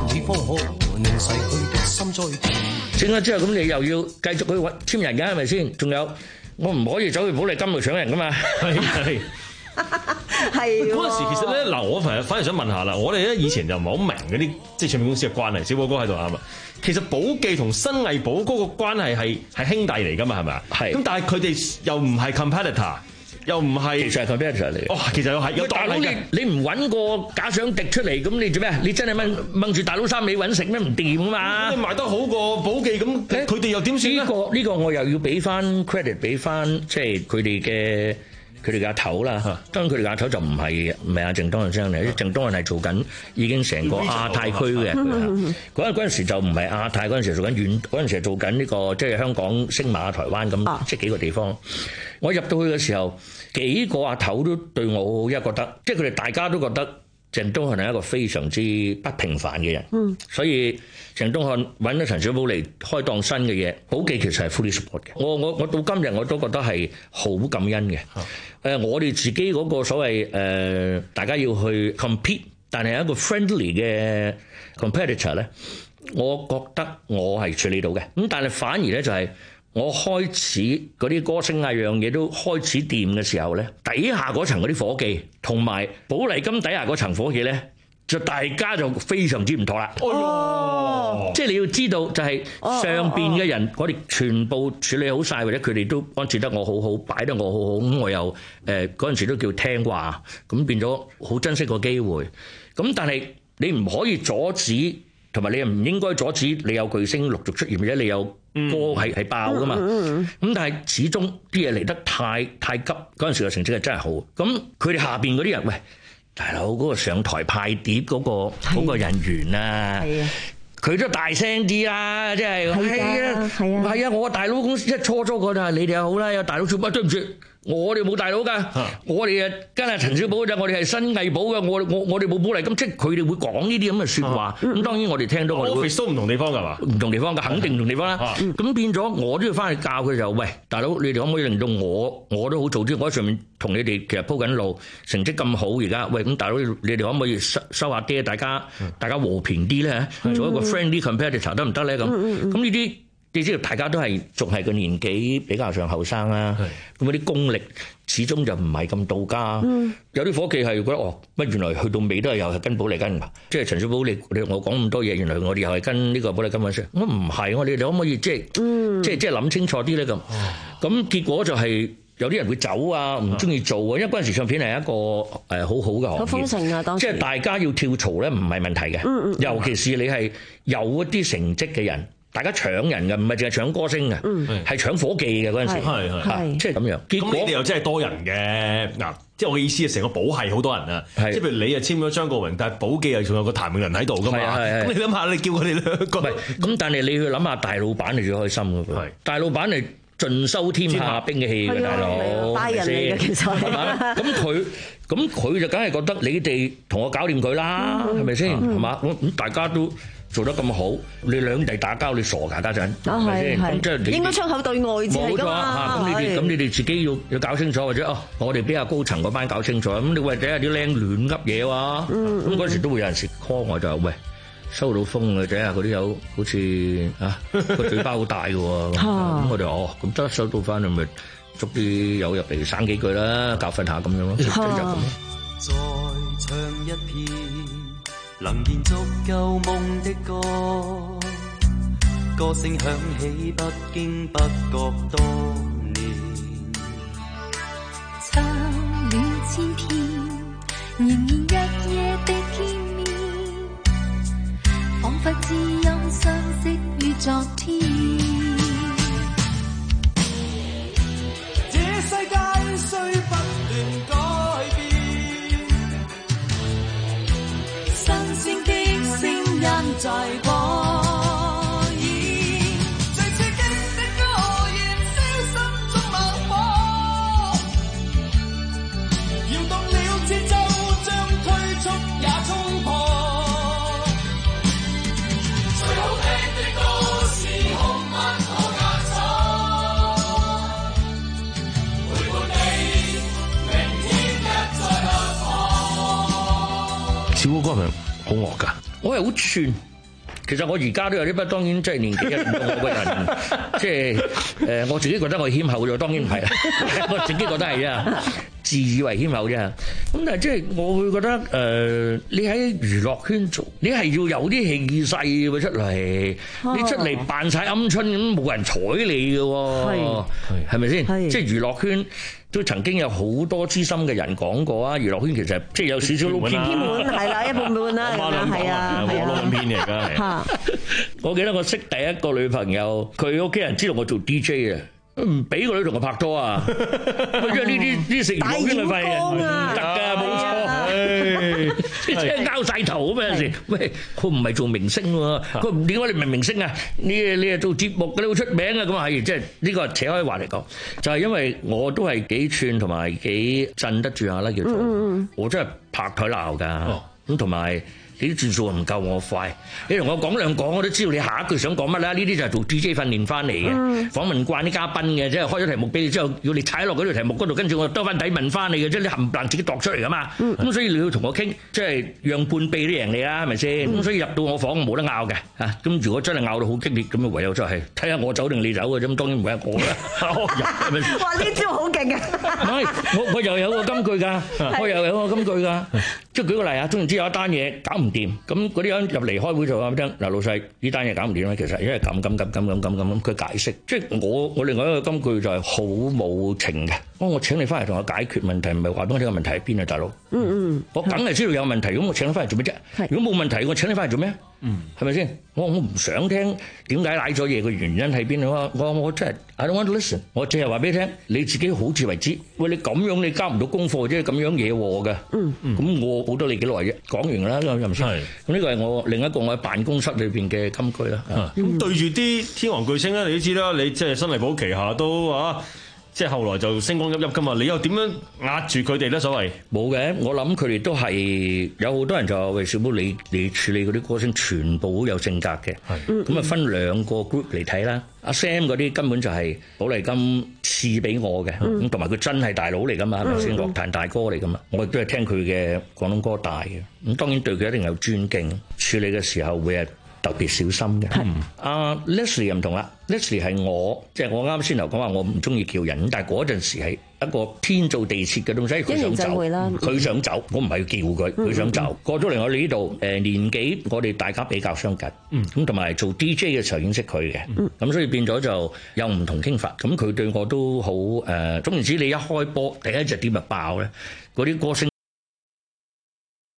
整咗之後，咁你又要繼續去揾簽人㗎，係咪先？仲有，我唔可以走去保利金度搶人㗎嘛？ 係係係。嗰陣時其實咧，嗱，我反而反而想問下啦，我哋咧以前就唔係好明嗰啲即係唱片公司嘅關係。小寶哥喺度啱啊。其實寶記同新藝寶嗰個關係係係兄弟嚟㗎嘛？係咪啊？係。咁但係佢哋又唔係 competitor。又唔係，其實係 competitor 嚟嘅。哦，其實又係有道理嘅。 你唔揾個假想敵出嚟，咁你做咩？你真係掹掹住大佬衫尾揾食咩？唔掂啊嘛！ 你賣得好過寶記咁，佢哋又點算咧？ 呢個呢個我又要俾翻 credit 俾翻，即係佢哋嘅佢哋嘅阿頭啦。當然佢哋阿頭就唔係唔係阿鄭東潤嚟，鄭東潤係做緊已經成個亞太區嘅。嗰陣嗰陣時就唔係亞太，嗰陣時做緊遠，嗰陣時係做緊呢個即係香港、星馬、台灣咁，即係幾個地方。我入到去嘅時候，幾個阿頭都對我好好，因為覺得即係佢哋大家都覺得鄭東漢係一個非常之不平凡嘅人。嗯，所以鄭東漢揾咗陳小寶嚟開檔新嘅嘢，寶記其實係 fully support 嘅。我我我到今日我都覺得係好感恩嘅。誒、嗯呃，我哋自己嗰個所謂誒、呃，大家要去 compete， 但係一個 friendly 嘅 competitor 咧，我覺得我係處理到嘅。咁但係反而咧就係、是。我開始嗰啲歌星啊樣嘢都開始掂嘅時候咧，底下嗰層嗰啲夥計同埋寶麗金底下嗰層夥計咧，就大家就非常之唔妥啦。哦，即係你要知道，就係上邊嘅人，我哋全部處理好晒，或者佢哋都安置得我好好，擺得我好好，咁我又誒嗰陣時都叫聽話，咁變咗好珍惜個機會。咁但係你唔可以阻止，同埋你又唔應該阻止你有巨星陸續出現，或者你有歌係係爆噶嘛。咁但係始終啲嘢嚟得太太急，嗰陣時嘅成績係真係好。咁佢哋下邊嗰啲人，喂，大佬嗰個上台派碟嗰個嗰個人員啊，佢都大聲啲啦，即係係啊係啊，係啊！我大佬公司一初初嗰陣，你哋又好啦，有大佬做乜對唔住？我哋冇大佬㗎，我哋啊跟阿陳小寶啫，我哋係新藝寶嘅，我我我哋冇寶麗金，即係佢哋會講呢啲咁嘅説話。咁當然我哋聽到我哋會都唔同地方㗎嘛， 唔同地方㗎，肯定唔同地方啦。咁變咗我都要翻去教佢就，喂，大佬你哋可唔可以令到我我都好做啲？我喺上面同你哋其實鋪緊路，成績咁好而家，喂咁大佬你哋可唔可以收收下啲？大家大家和平啲咧，做一個 friendly competitor 得唔得咧？咁咁呢啲。你知道大家都係仲係個年紀比較上後生啦，咁嗰啲功力始終就唔係咁到家。嗯、有啲伙計係覺得哦，乜原來去到尾都係又係跟寶麗金，即係陳小寶你你我講咁多嘢，原來我哋又係跟呢個寶麗金揾食。我唔係，我哋你可唔可以即係、嗯、即係即係諗清楚啲咧咁？咁、哦、結果就係、是。有啲人會走啊，唔中意做啊，因為嗰陣時唱片係一個誒、呃、好好嘅行業，好豐盛啊，當時即係大家要跳槽咧，唔係問題嘅。嗯嗯，尤其是你係有一啲成績嘅人， 大家搶人嘅，唔係淨係搶歌星嘅，係、嗯、搶伙計嘅嗰陣時， 係係即係咁樣。結果咁你哋又真係多人嘅嗱，即係我嘅意思係成個保係好多人啊，即係譬如你又簽咗張國榮，但係保記又仲有個譚詠麟喺度㗎嘛，咁你諗下，你叫佢哋兩個， 咁但係你去諗下大老闆係最開心㗎喎，大老闆係盡收天下兵嘅氣嘅大佬， 大人嚟嘅其實係嘛？ 咁佢咁佢就梗係覺得你哋同我搞掂佢啦，係咪先？係嘛？咁大家都做得咁好，你兩地打交，你傻㗎家陣，係咪先？咁即係應該出口對外至係㗎嘛。 咁你哋咁你哋自己要要搞清楚，或者哦，我哋比較高層嗰班搞清楚。咁你或者有啲僆亂噏嘢喎，咁嗰時都會有人食 call 我就喂。收到風嘅啫，嗰啲友好似啊個嘴巴好大嘅喎，咁我哋哦咁得收到翻，咪捉啲友入嚟省幾句啦，教訓下咁樣咯，即係就咁。 再唱一遍能延續舊夢的歌，歌聲響起不經不覺多年， 抄了千遍，仍然日夜的見面。彷彿知音相識於昨天， 這世界雖不斷改變，新鮮的聲音在播演，最刺激的歌燃燒心中猛火，搖動了節奏，將推速也衝破。 小哥哥係好惡㗎，我係好串。其實我而家都有啲不，當然即係年紀唔同我個人，即係誒我自己覺得我謙厚咗，當然唔係啦，我自己覺得係啊，自以為謙厚啫。咁但係即係我會覺得誒、呃，你喺娛樂圈做，你係要有啲氣勢喎出嚟，你出嚟扮晒鵪鶉咁，冇人睬你嘅喎，係咪先？即係娛樂圈。都曾經有好多資深嘅人講過啊，娛樂圈其實即係有少少偏偏門，係啦，一半半啦，係啊， 係啊，片嚟㗎。 嚇！ 我記得我識第一個女朋友，佢屋企人知道我做 D J 啊，唔俾個女同我拍拖啊，因為呢啲呢啲食娛樂圈嘅費啊，唔得㗎，冇錯，即係拗晒頭咁有陣時。喂，佢唔係做明星喎，佢點解你唔係明星啊？你你係做節目嘅，你好出名啊！咁啊係，即係呢個扯開話嚟講，就係因為我都係幾串同埋幾鎮得住下啦，叫做我真係拍台鬧㗎，咁同埋。你啲轉數唔夠我快，你同我講兩講，我都知道你下一句想講乜啦。呢啲就係做 D J 訓練翻嚟嘅，訪問慣啲嘉賓嘅，即係開咗題目俾你之後，要你踩落嗰條題目嗰度，跟住我兜翻底問翻你嘅，即係你冚唪唥自己度出嚟噶嘛。咁、嗯、所以你要同我傾，即係讓半臂都贏你啦，係咪先？咁、嗯、所以入到我房冇得拗嘅嚇。咁如果真係拗到好激烈，咁啊唯有就係睇下我走定你走嘅啫。咁當然唔係我啦。係咪？ 哇！呢招好勁啊！ 唔係，我我又有個金句㗎，我又有個金句㗎。即係舉個例啊，總言之有一單嘢搞唔掂，咁嗰啲人入嚟開會就話俾你聽，嗱老細呢單嘢搞唔掂啦，其實因為咁咁咁咁咁咁咁，佢解釋，即係我我另外一個金句就係好冇情嘅，我我請你翻嚟同我解決問題，唔係話俾我聽個問題喺邊啊，大佬，嗯嗯，我梗係知道有問題，咁我請你翻嚟做咩啫？如果冇問題，我請你翻嚟做咩？嗯，係咪先？我我唔想聽點解賴咗嘢嘅原因喺邊啊？我我真係 I don't want to listen。我淨係話俾你聽，你自己好自為之。喂，你咁樣你交唔到功課啫，咁樣惹禍嘅。嗯嗯。咁我好多你幾耐啫？講完啦，又唔先。係。咁呢個係我另一個我喺辦公室裏邊嘅金句啦。 咁、嗯、對住啲天王巨星咧，你都知啦，你即係新藝寶旗下都啊。即係後來就星光熠熠㗎嘛，你又點樣壓住佢哋咧？所謂冇嘅，我諗佢哋都係有好多人就話喂，小寶你你處理嗰啲歌星全部好有性格嘅，咁啊分兩個 group 嚟睇啦。阿 Sam 嗰啲根本就係寶麗金賜俾我嘅，咁同埋佢真係大佬嚟㗎嘛，係咪先？樂壇大哥嚟㗎嘛，我亦都係聽佢嘅廣東歌大嘅，咁當然對佢一定有尊敬，處理嘅時候會係特別小心嘅。阿、uh, Leslie 又唔同啦 ，Leslie 係我，即係我啱先頭講話我唔中意叫人，但係嗰陣時係一個天造地設嘅東西，佢想走，佢想走，我唔係要叫佢，佢想走。過咗嚟我哋呢度，誒年紀我哋大家比較相近，咁同埋做 D J 嘅時候認識佢嘅，咁、嗯、所以變咗就有唔同傾法。咁佢對我都好誒、呃，總言之，你一開波第一隻碟咪爆咧，嗰啲歌星。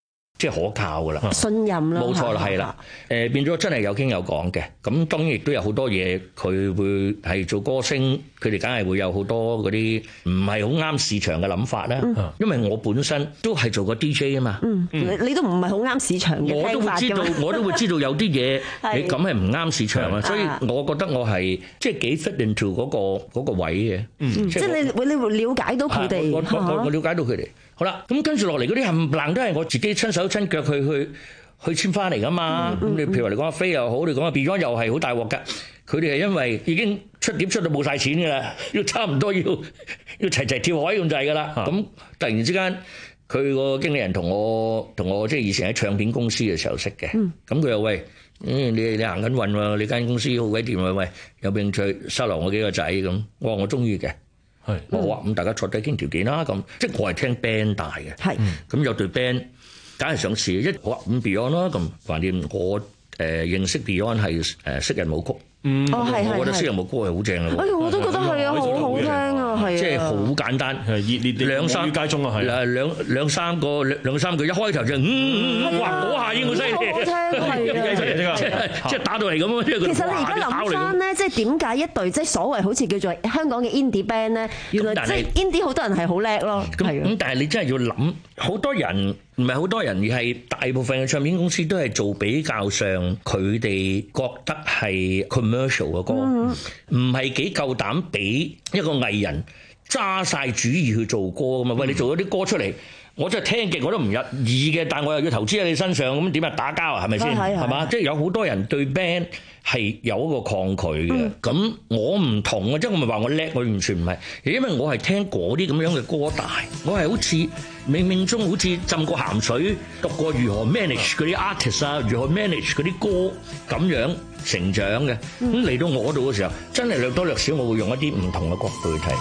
即係可靠噶啦， 信任啦， 冇錯啦，係啦，誒變咗真係有傾有講嘅。咁當然亦都有好多嘢，佢會係做歌星，佢哋梗係會有好多嗰啲唔係好啱市場嘅諗法啦。嗯、因為我本身都係做過 D J 啊嘛，嗯嗯、你你都唔係好啱市場嘅， 我都會知道，我都會知道有啲嘢你咁係唔啱市場啊，所以我覺得我係即係幾 fit into 嗰個嗰個位嘅，嗯、即係你會你會了解到佢哋，我我我了解到佢哋。好啦，咁跟住落嚟嗰啲冚唪唥都係我自己親手親腳去去去簽翻嚟噶嘛。咁你、嗯嗯、譬如話你講阿飛又好，你講阿 Beyond 又係好大鑊㗎。佢哋係因為已經出碟出到冇晒錢㗎啦，要差唔多要要齊齊跳海咁滯㗎啦。咁、嗯、突然之間，佢個經理人同我同我即係以前喺唱片公司嘅時候識嘅。咁佢又喂，嗯、你你行緊運喎，你間公司好鬼掂喎，喂，有興趣收留我幾個仔咁？我話我中意嘅。係，我話咁大家坐低傾條件啦，咁即係我係聽 band 大嘅，係，咁有隊 band，梗係想試，一我話咁 Beyond 啦，咁橫掂我誒認識 Beyond 係誒昔日舞曲，嗯，哦係係，我覺得昔日舞曲係好正嘅，哎呀我都覺得係啊，好好聽啊，係啊，即係好簡單，係熱烈啲，兩三街中啊係，誒兩兩三個兩兩三句一開頭就嗯嗯，哇嗰下已經好犀利，好聽係啊，即係即係打到嚟咁啊， 其實你而家諗翻咧，即係點解一隊即係所謂好似叫做香港嘅 indie band 咧，原來即係 indie 好多人係好叻咯，係咁但係你真係要諗，好多人唔係好多人，而係大部分嘅唱片公司都係做比較上佢哋覺得係 commercial 嘅歌，唔係幾夠膽俾一個藝人揸晒主意去做歌㗎嘛？喂，你做咗啲歌出嚟，我真係聽極我都唔入耳嘅，但係我又要投資喺你身上，咁點啊打交啊？係咪先？係嘛？即係有好多人對 band 係有一個抗拒嘅。咁、嗯、我唔同啊，即係我咪話我叻，我完全唔係，因為我係聽嗰啲咁樣嘅歌大，我係好似冥冥中好似浸過鹹水，讀過如何 manage 嗰啲 artist 啊，如何 manage 嗰啲歌咁樣成長嘅。咁嚟到我度嘅時候，真係略多略少，我會用一啲唔同嘅角度去睇。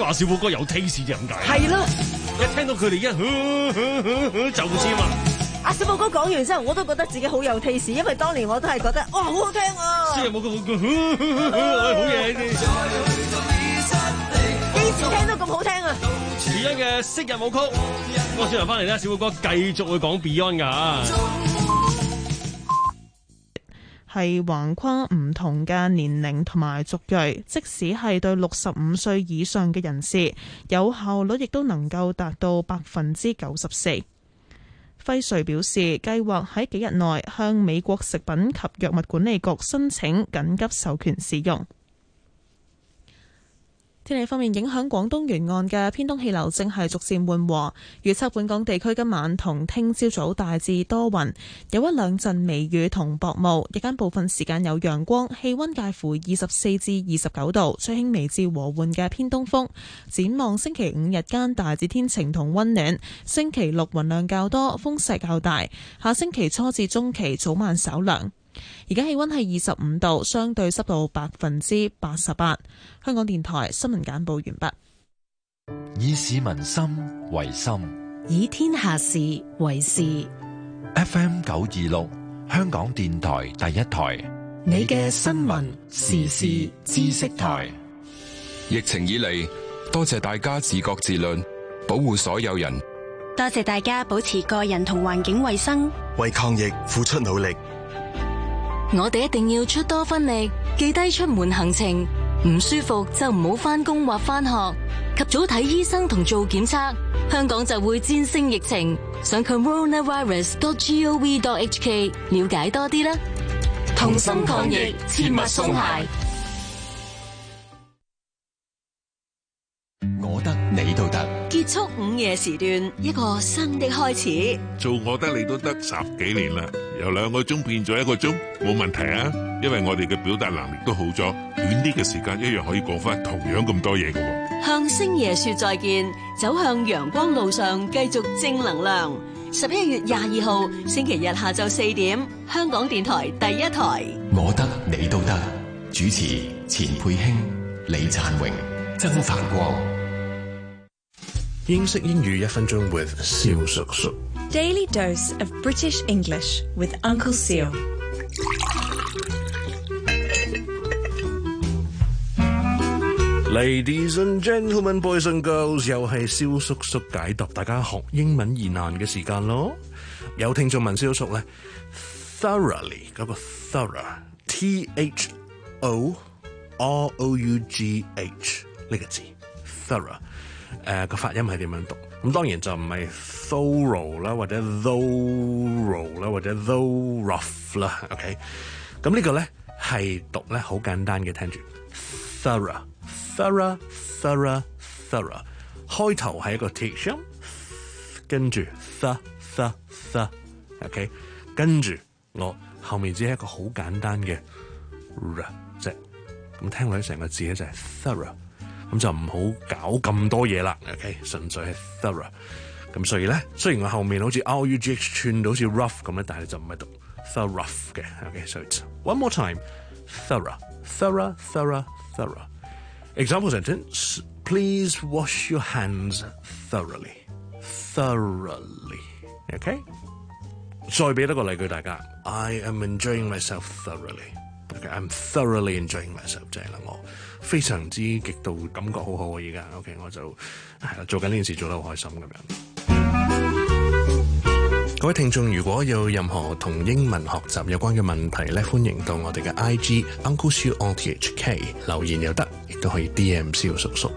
阿小寶哥有 taste 就咁解。 係咯， 一聽到佢哋一呵呵呵呵就知嘛。 阿小寶哥講完之後，我都覺得自己好有 taste， 因為當年我都係覺得哇好好聽啊。 小寶哥好嘢呢啲， 幾時聽都咁好聽啊。 Beyond 嘅昔日舞曲，我轉頭翻嚟咧，小寶哥繼續會講 Beyond 噶。 係橫跨唔同嘅年齡同埋族裔，即使係對六十五歲以上嘅人士，有效率亦都能夠達到百分之九十四。輝瑞表示，計劃喺幾日內向美國食品及藥物管理局申請緊急授權使用。天氣方面，影響廣東沿岸嘅偏東氣流正係逐漸緩和，預測本港地區今晚同聽朝早大致多雲，有一兩陣微雨同薄霧，日間部分時間有陽光，氣溫介乎二十四至二十九度，吹輕微至和緩嘅偏東風。展望星期五日間大致天晴同溫暖，星期六雲量較多，風勢較大，下星期初至中期早晚稍涼。而家氣溫係二十五度，相對濕度百分之八十八。香港電台新聞簡報完畢。 以市民心為心， 以天下事為事。 F M 九二六，香港電台第一台， 你嘅新聞時事知識台。 疫情以嚟，多謝大家自覺自律，保護所有人。 多謝大家保持個人同環境衛生， 為抗疫付出努力。 我哋一定要出多分力，記低出門行程，唔舒服就唔好返工或返學，及早睇醫生同做檢測，香港就會戰勝疫情。上 coronavirus dot gov dot hk 了解多啲啦。同心抗疫，切勿鬆懈。 我得你都得， 結束午夜時段，一個新的開始。 做我得你都得十幾年啦，由兩個鐘變咗一個鐘，冇問題啊！因為我哋嘅表達能力都好咗，短啲嘅時間一樣可以講翻同樣咁多嘢嘅。 向星爺說再見，走向陽光路上，繼續正能量。十一月廿二號星期日下晝四點，香港電台第一台。 我得你都得，主持錢佩卿、李燦榮、曾繁光。 英式英語一分鐘 with 蕭叔叔。 Daily dose of British English with Uncle Seal。 Ladies and gentlemen, boys and girls， 又係蕭叔叔解答大家學英文疑難嘅時間咯。有聽眾問蕭叔咧 ，thoroughly 嗰個 thorough，T H O R O U G H 呢個字 thorough。誒個、呃、發音係點樣讀？咁當然就唔係 thorough 啦，或者 thorough 啦，或者 thorough 啦。OK， 咁呢個咧係讀咧好簡單嘅，聽住 thorough，thorough，thorough，thorough。開頭係一個 t 聲，跟住 th th th。OK， 跟住我後面只係一個好簡單嘅 r 啫。咁聽落去成個字咧就係 thorough。咁就唔好搞咁多嘢啦 ，OK， 純粹係 thorough。咁所以咧，雖然我後面好似 R U G H 串到好似 rough 咁咧，但係就唔係讀 thorough 嘅 ，OK。So it's one more time, thorough, thorough, thorough, thorough. Example sentence: Please wash your hands thoroughly, thoroughly. OK。再俾多個例句大家 ，I am enjoying myself thoroughly。OK， I'm thoroughly enjoying myself， 就係啦，我非常之極度感覺好好啊！而家 OK， 我就係啦，做緊呢件事做得好開心咁樣。各位聽眾，如果有任何同英文學習有關嘅問題咧，歡迎到我哋嘅 I G Uncle Siu O T H K 留言又得，亦都可以 D M 蕭叔叔。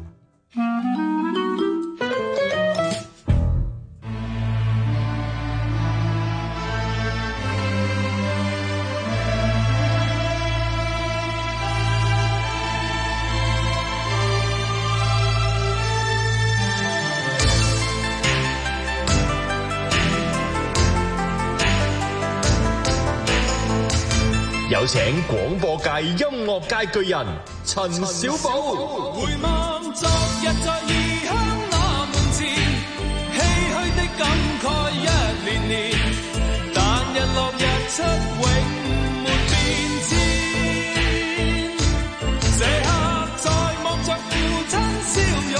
有請廣播界音樂界巨人陳小寶。 回望昨日在異鄉那門前，唏噓的感慨一年年，但日落日出永沒變遷。這刻在望着父親笑容，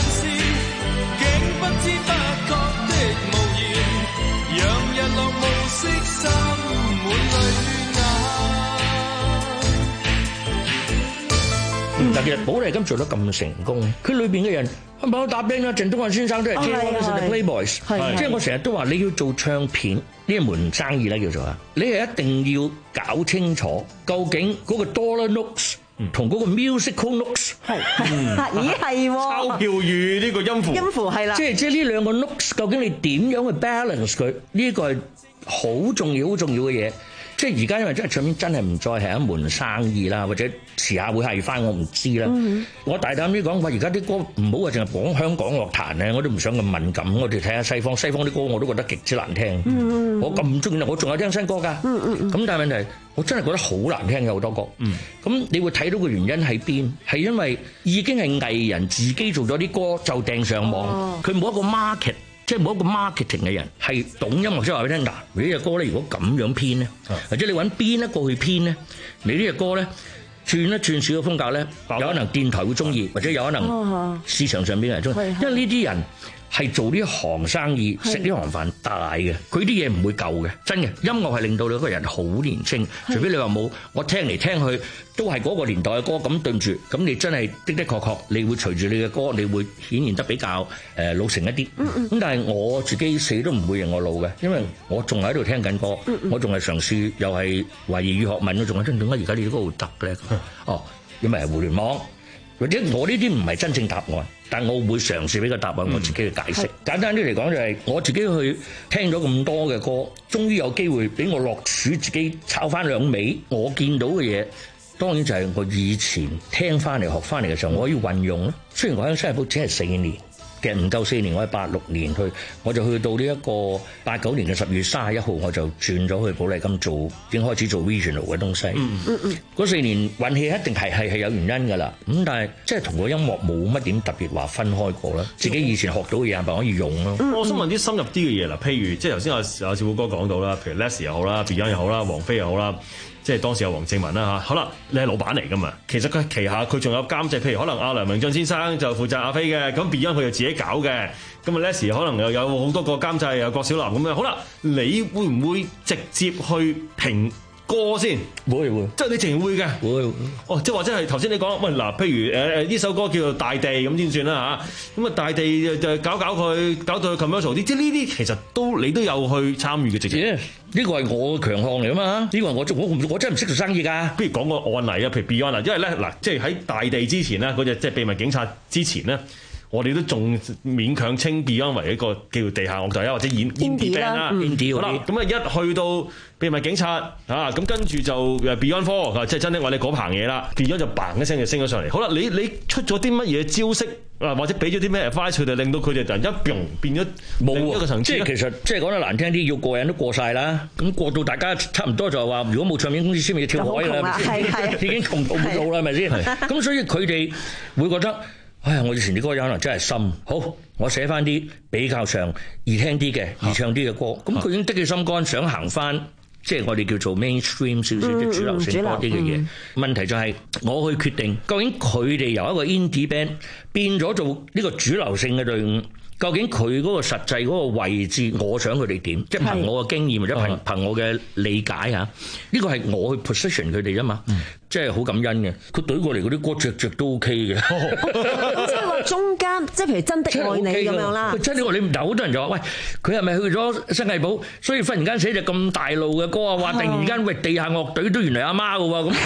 但其實寶麗金做得咁成功，佢裏邊嘅人係咪我答應啊？鄭東漢先生都係 J Playboys， 即係我成日都話你要做唱片呢一門生意咧叫做啊，你係一定要搞清楚究竟嗰個 dollar notes 同嗰個 musical notes 係，咦係喎， 鈔票與呢個音符， 音符係啦， 即係即係呢兩個 notes 究竟你點樣去 balance 佢？呢個係好重要好重要嘅嘢。即係而家因為真係唱片真係唔再係一門生意啦，或者遲下會係翻我唔知啦。嗯、我大膽啲講話，而家啲歌唔好話淨係講香港樂壇咧，我都唔想咁敏感。我哋睇下西方，西方啲歌我都覺得極之難聽。嗯、我咁中意，我仲有聽新歌㗎。咁、嗯嗯、但係問題，我真係覺得好難聽嘅好多歌。咁、嗯、你會睇到個原因喺邊？係因為已經係藝人自己做咗啲歌就掟上網，佢冇、哦、一個 market。即係冇一個 marketing 嘅人係懂音樂，即係話俾你聽嗱，你呢隻歌咧，如果咁樣編咧，啊、或者你揾邊一個去編咧，你呢隻歌咧轉一轉少個風格咧，有可能電台會中意，或者有可能市場上邊嘅人中意，因為呢啲人係做呢行生意、食呢行飯大嘅，佢啲嘢唔會舊嘅，真嘅。音樂係令到你個人好年輕，除非你話冇，我聽嚟聽去都係嗰個年代嘅歌，咁對唔住，咁你真係的的確確，你會隨住你嘅歌，你會顯現得比較誒老成一啲。咁、嗯嗯、但係我自己死都唔會認我老嘅，因為我仲喺度聽緊歌，嗯嗯我仲係嘗試，又係懷疑與學問，我仲係真點解而家你啲歌好得咧？哦，因為係互聯網。或者我呢啲唔係真正答案，但我會嘗試俾個答案我自己嘅解釋。嗯、簡單啲嚟講就係、是、我自己去聽咗咁多嘅歌，終於有機會俾我落廚自己炒翻兩味。我見到嘅嘢，當然就係我以前聽翻嚟學翻嚟嘅時候，我可以運用咯。雖然我喺新加坡只係四年。其實唔夠四年，我係八六年去，我就去到呢一個八九年嘅十月三十一號，我就轉咗去寶麗金做，已經開始做 regional 嘅東西。嗯嗯嗯，嗰四年運氣一定係係係有原因㗎啦。咁但係即係同個音樂冇乜點特別話分開過啦。自己以前學到嘅嘢係咪可以用咯？ 嗯嗯、我想問啲深入啲嘅嘢啦，譬如即係頭先阿阿小虎哥講到啦，譬如 Leslie 又好啦 Beyond 又好啦，王菲又好啦。即係當時有黃正文啦嚇，好啦，你係老闆嚟噶嘛？其實佢旗下佢仲有監製，譬如可能阿梁榮駿先生就負責阿飛嘅，咁 Beyond 佢就自己搞嘅，咁啊 Leslie 可能又有好多個監製，有郭小霖咁樣。好啦，你會唔會直接去評歌先？ 會會， 即係你淨會嘅。會。哦，即係或者係頭先你講，喂嗱，譬如誒誒呢首歌叫做《大地》咁先算啦嚇，咁啊大地就搞搞佢，搞到佢 commercial 啲，即係呢啲其實都你都有去參與嘅直接。 呢個係我嘅強項嚟啊嘛！呢個係我做，我我我真係唔識做生意㗎。 不如講個案例啊，譬如 Beyond 啊，因為咧嗱，即係喺大地之前咧，嗰隻即係秘密警察之前咧，我哋都仲勉強稱 Beyond 為一個叫地下樂隊啊，或者演 indie band 啦。好啦，咁啊一去到秘密警察啊，咁跟住就 Beyond Four 即係真的我哋嗰棚嘢啦。Beyond 就嘭一聲就升咗上嚟。好啦，你你出咗啲乜嘢招式啊，或者俾咗啲咩 advice 佢哋，令到佢哋突然一變變咗另一個層次。 即係其實即係講得難聽啲，要過癮都過晒啦。咁過到大家差唔多就係話，如果冇唱片公司先，咪要跳海啦，係已經窮到冇啦，係咪先？咁所以佢哋會覺得，唉，我以前啲歌有可能真係深。好，我寫翻啲比較上易聽啲嘅、易唱啲嘅歌。咁佢已經的起心肝，想行翻。即係我哋叫做 mainstream 少少即係主流性多啲嘅嘢。嗯嗯、問題就係我去決定，究竟佢哋由一個 indie band 變咗做呢個主流性嘅隊伍，究竟佢嗰個實際嗰個位置，我想佢哋點？即係憑我嘅經驗或者憑憑我嘅理解嚇，呢個係我去 position 佢哋啫嘛。嗯、即係好感恩嘅，佢懟過嚟嗰啲歌隻隻都 OK 嘅。 即係話中間，即係譬如真的愛你咁樣啦。 真的愛你，好多人就話：喂，佢係咪去咗新藝寶？所以忽然間寫隻咁大路嘅歌啊！話突然間喂地下樂隊都原來阿媽嘅喎咁。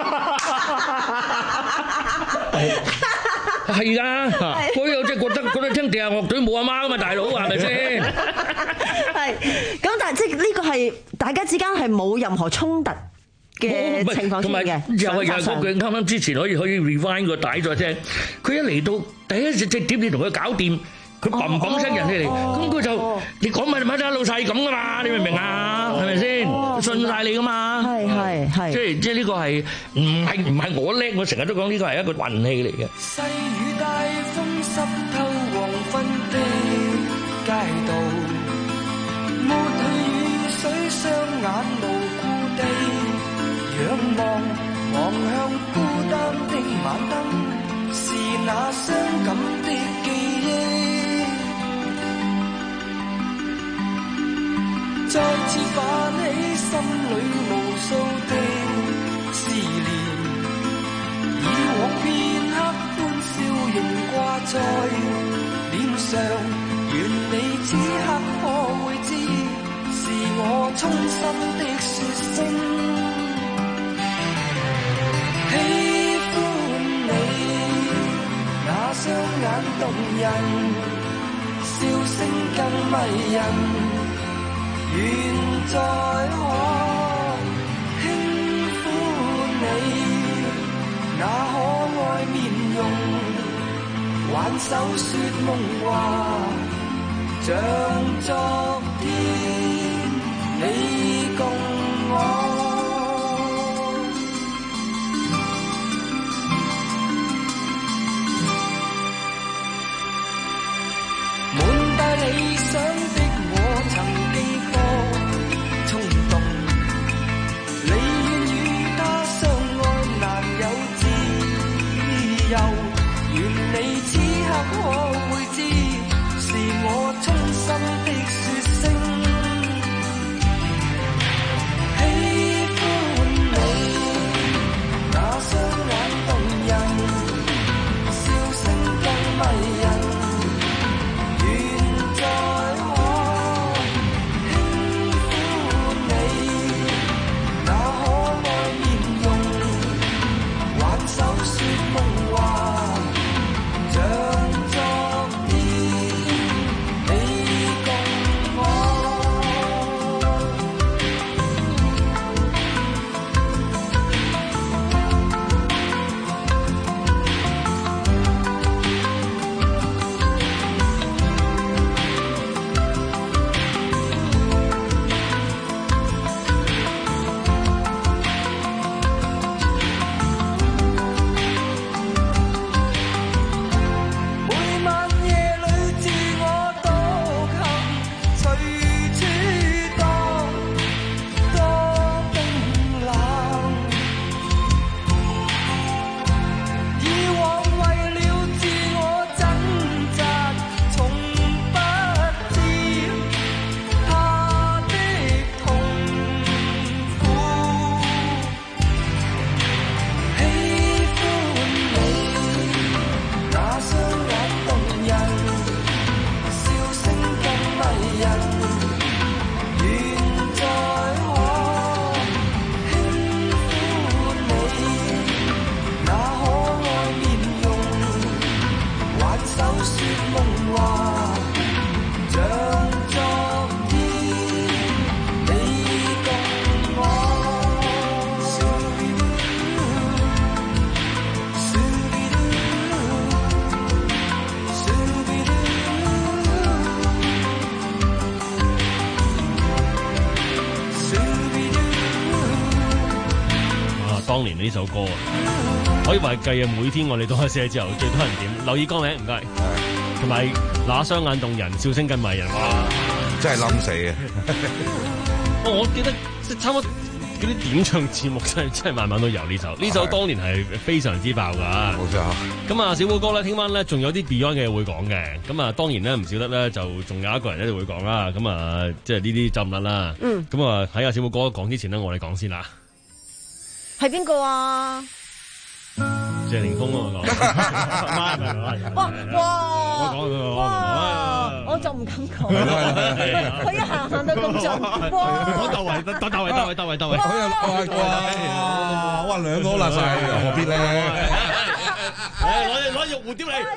係噶，我有即係覺得覺得聽地下樂隊冇阿媽噶嘛，大佬係咪先？ 係，咁但係即係呢個係大家之間係冇任何衝突嘅情況出現嘅。 又係又係嗰句啱啱之前可以可以 rewind 個帶再聽，佢一嚟到第一隻隻碟你同佢搞掂，佢砰砰聲人起嚟，咁佢就你講咪咪得老細咁噶嘛，你明唔明啊？係咪先？信晒你噶嘛？ 係係係。即係即係呢個係唔係唔係我叻？我成日都講呢個係一個運氣嚟嘅。 細雨大風濕透黃昏的街道，抹去雨水雙眼無故地仰望，望向孤單的晚燈，是那傷感的記憶。再次泛起心裏無數的思念，以往片上，願你此刻可會知，是我衷心的說聲。喜歡你那雙眼動人，笑聲更迷人，願再可輕撫你那可愛面容，挽手說夢話，像昨天你共我。滿帶理想的我曾經過衝動，你願與他相愛難有自由，願你此刻可會知，是我衷心的說聲。喜歡你那雙眼動人，笑聲更迷人， 當年呢首歌啊，可以話係計啊！每天我哋都開寫之後，最多人點留意歌名唔該，同埋那雙眼動人，笑聲更迷人，哇！ 真係冧死嘅。 我記得即係差唔多嗰啲點唱節目真係真係晚晚都有呢首，呢首當年係非常之爆噶。 冇錯。 咁啊，小寶哥咧，聽晚咧仲有啲 Beyond 嘅會講嘅。咁啊，當然咧唔少得咧，就仲有一個人一定會講啦。咁啊，即係呢啲走唔甩啦。嗯。咁啊，喺阿小寶哥講之前咧，我哋講先啦。 係邊個啊？ 謝霆鋒啊！我講， 哇哇！ 我講佢，哇！ 我就唔敢講，佢一行行到咁盡，哇！ 我竇位，竇竇位，竇位，竇位，竇位， 哇！哇！兩個辣晒，何必咧？ 誒，攞攞肉蝴蝶嚟！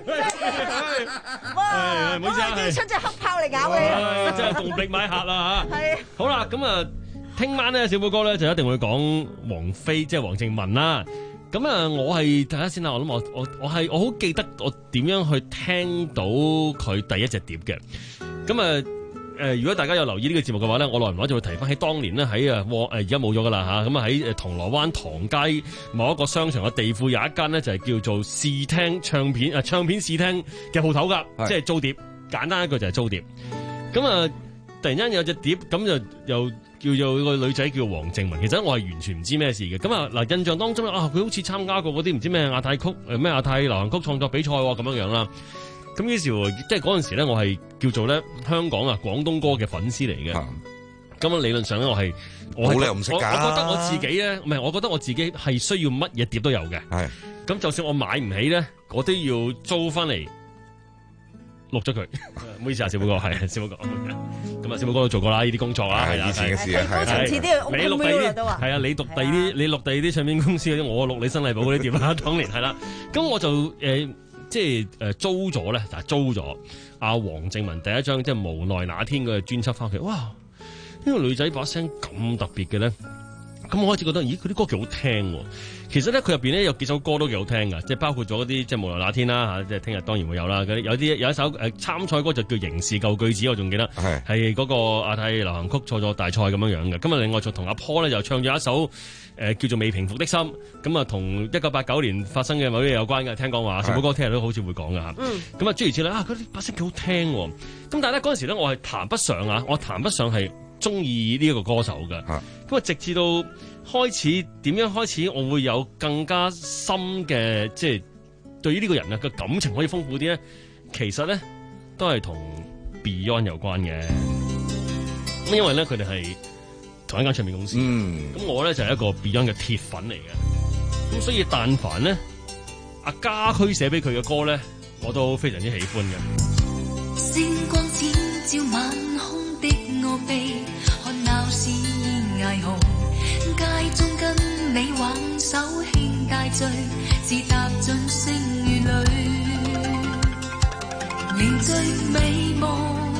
哇！唔好意思啊，出隻黑豹嚟咬你， 真係動力買客啦嚇！ 係。 好啦，咁啊，聽晚咧，小寶哥咧就一定會講王菲，即係黃靖雯啦。咁啊，我係睇下先啦。我諗我我我係我好記得我點樣去聽到佢第一隻碟嘅。咁啊誒，如果大家有留意呢個節目嘅話咧，我耐唔耐就會提翻喺當年咧喺啊誒而家冇咗噶啦嚇。咁啊喺誒銅鑼灣唐街某一個商場嘅地庫有一間咧就係叫做試聽唱片啊唱片試聽嘅鋪頭㗎，即係租碟。簡單一句就係租碟。咁啊突然間有隻碟咁就又。叫做個女仔叫黃靖雯，其實我係完全唔知咩事嘅。咁啊嗱，印象當中啊，佢好似參加過嗰啲唔知咩亞太曲誒咩亞太流行曲創作比賽咁樣樣啦。咁於是即係嗰陣時咧，我係叫做咧香港啊廣東歌嘅粉絲嚟嘅。咁啊理論上咧，我係我冇理由唔識㗎。 我覺得我自己咧，唔係我覺得我自己係需要乜嘢碟都有嘅。係。咁就算我買唔起咧，我都要租翻嚟錄咗佢，唔好意思啊，小寶哥，係小寶哥，咁啊，小寶哥都做過啦，呢啲工作啊， 係以前嘅事啊，係遲啲你錄第二啲，係啊，你讀第二啲，你錄第二啲唱片公司嗰啲，我錄你新藝寶嗰啲碟啦，當年係啦，咁我就誒、呃、即係誒租咗咧，就租咗阿黃正文第一張即係無奈那天嘅專輯翻屋企，哇！呢、這個女仔把聲咁特別嘅咧。咁我開始覺得，咦，佢啲歌幾好聽喎！其實咧，佢入邊咧有幾首歌都幾好聽噶，即係包括咗嗰啲即係無奈那天啦嚇，即係聽日當然會有啦。有啲有一首誒、呃、參賽歌就叫刑事舊句子，我仲記得係係嗰個亞太流行曲創作大賽咁樣樣嘅。咁啊，另外就同阿 Paul 咧就唱咗一首誒、呃、叫做未平復的心，咁啊同一九八九年發生嘅某啲嘢有關嘅。聽講話小寶哥聽日都好似會講噶嚇。咁、嗯、啊諸如此類啊，嗰啲把聲幾好聽喎。咁但係咧嗰陣時咧，我係談不上啊，我談不上係中意呢一個歌手嘅。咁啊，直至到開始點樣開始，我會有更加深嘅即係對於呢個人啊嘅感情可以豐富啲咧。其實咧都係同 Beyond 有關嘅。咁因為咧佢哋係同一間唱片公司，咁、嗯、我咧就係、是、一個 Beyond 嘅鐵粉嚟嘅。咁所以但凡咧阿家駒寫俾佢嘅歌咧，我都非常之喜歡嘅。 星光剪照晚空的我臂，看鬧市霓虹。街中跟你挽手輕帶醉，自踏進星雨裏，凝聚美夢。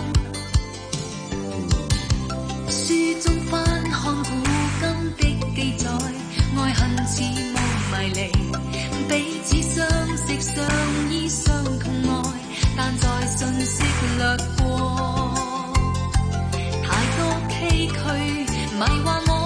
書中翻看古今的記載，愛恨似霧迷離，彼此相識相依相痛愛，但在瞬息掠過，太多崎嶇迷幻我。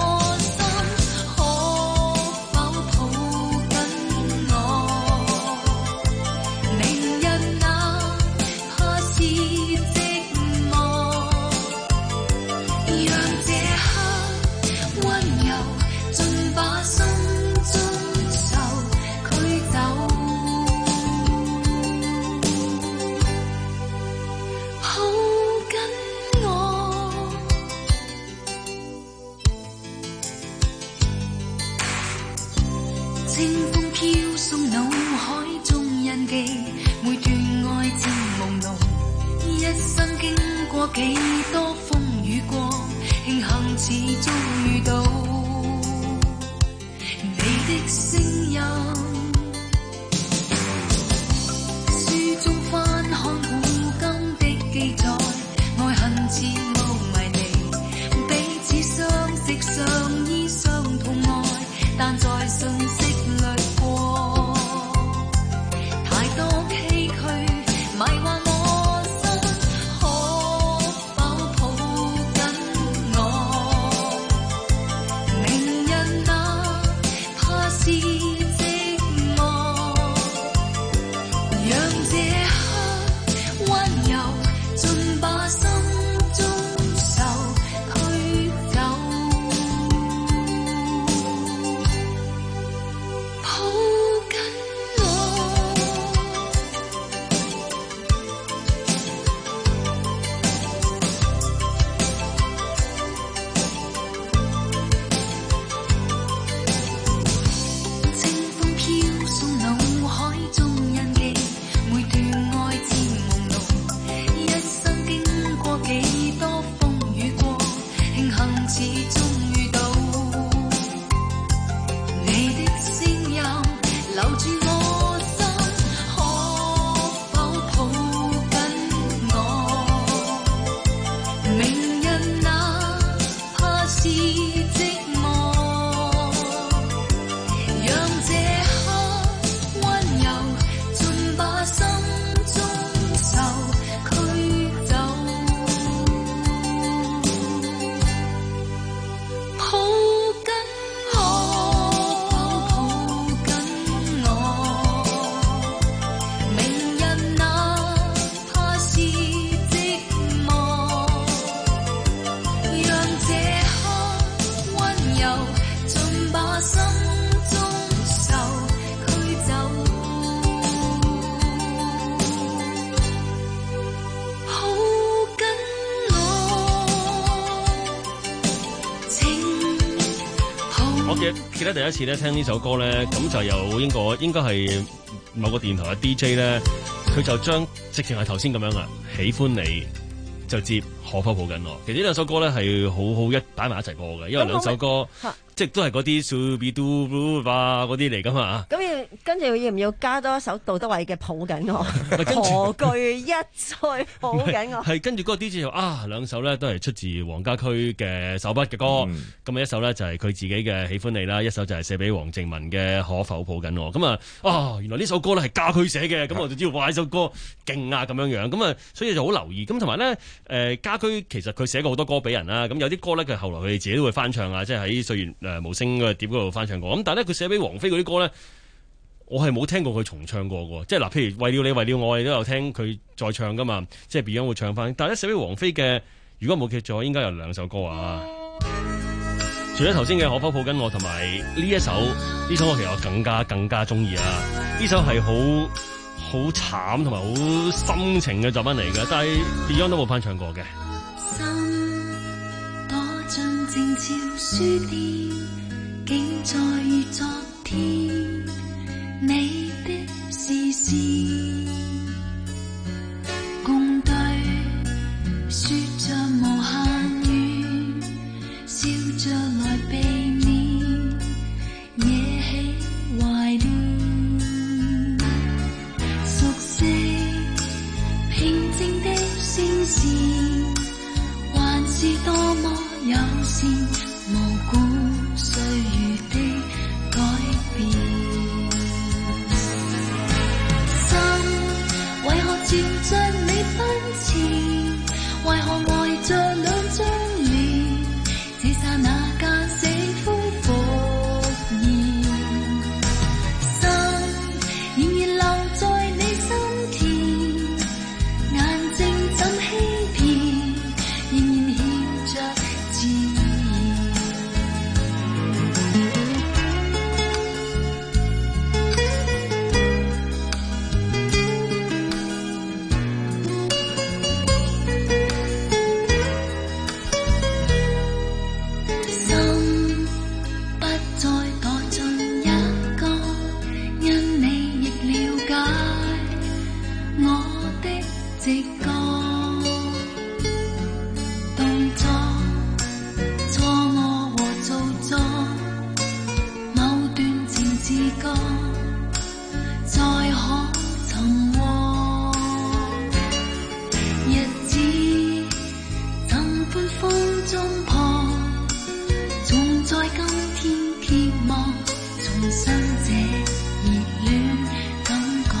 幾多風雨過，慶幸始終遇到你的聲音。書中翻看古今的記載，愛恨似霧迷離，彼此相識相依相痛愛，但在瞬息掠過，太多崎嶇迷幻我。 記得第一次咧聽呢首歌咧，咁就有英國應該係某個電台嘅 D J 咧佢就將直情係頭先咁樣啊，喜歡你就接可否抱緊我。其實呢兩首歌咧係好好一擺埋一齊播嘅，因為兩首歌即係都係嗰啲 Shooby Doo 啊嗰啲嚟噶嘛。 咁要跟住要唔要加多一首杜德偉嘅抱緊我？何懼一再抱緊我？ 係跟住嗰個 D J 就啊，兩首咧都係出自黃家駒嘅手筆嘅歌。咁啊、嗯、一首咧就係佢自己嘅喜歡你啦，一首就係寫俾黃靜文嘅可否抱緊我。咁啊啊原來呢首歌咧係家駒寫嘅，咁我就知道哇呢首歌勁啊咁樣樣。咁啊所以就好留意。咁同埋咧誒家駒其實佢寫過好多歌俾人啦。咁有啲歌咧佢後來佢哋自己都會翻唱啊，即係喺歲月誒無聲嘅碟嗰度翻唱過。咁但係咧佢寫俾王菲嗰啲歌咧，我係冇聽過佢重唱過嘅。即係嗱，譬如為了你為了我，我哋都有聽佢再唱噶嘛。即係 Beyond 會唱翻。但係咧寫俾王菲嘅，如果冇記錯，應該有兩首歌啊。除咗頭先嘅可否抱緊我，同埋呢一首呢首我其實我更加更加中意啊。呢首係好好慘同埋好深情嘅作品嚟嘅，但係 Beyond 都冇翻唱過嘅。 進靜悄書店，竟再遇昨天你的視線，共對說着無限語，笑着來避免惹起懷念，熟悉平靜的聲線，還是多麼友善，無辜歲月的改變。心為何朝着你奔前？為何愛着兩張臉？這剎那間死灰復燃。心仍然留在你心田，眼睛怎欺騙？仍然欠着自然。心不再躲進一個，因你亦了解我的直覺。動作錯我和做作，某段情自覺再可尋獲。日子怎般風中破，總在今天揭幕，重新這熱戀感覺。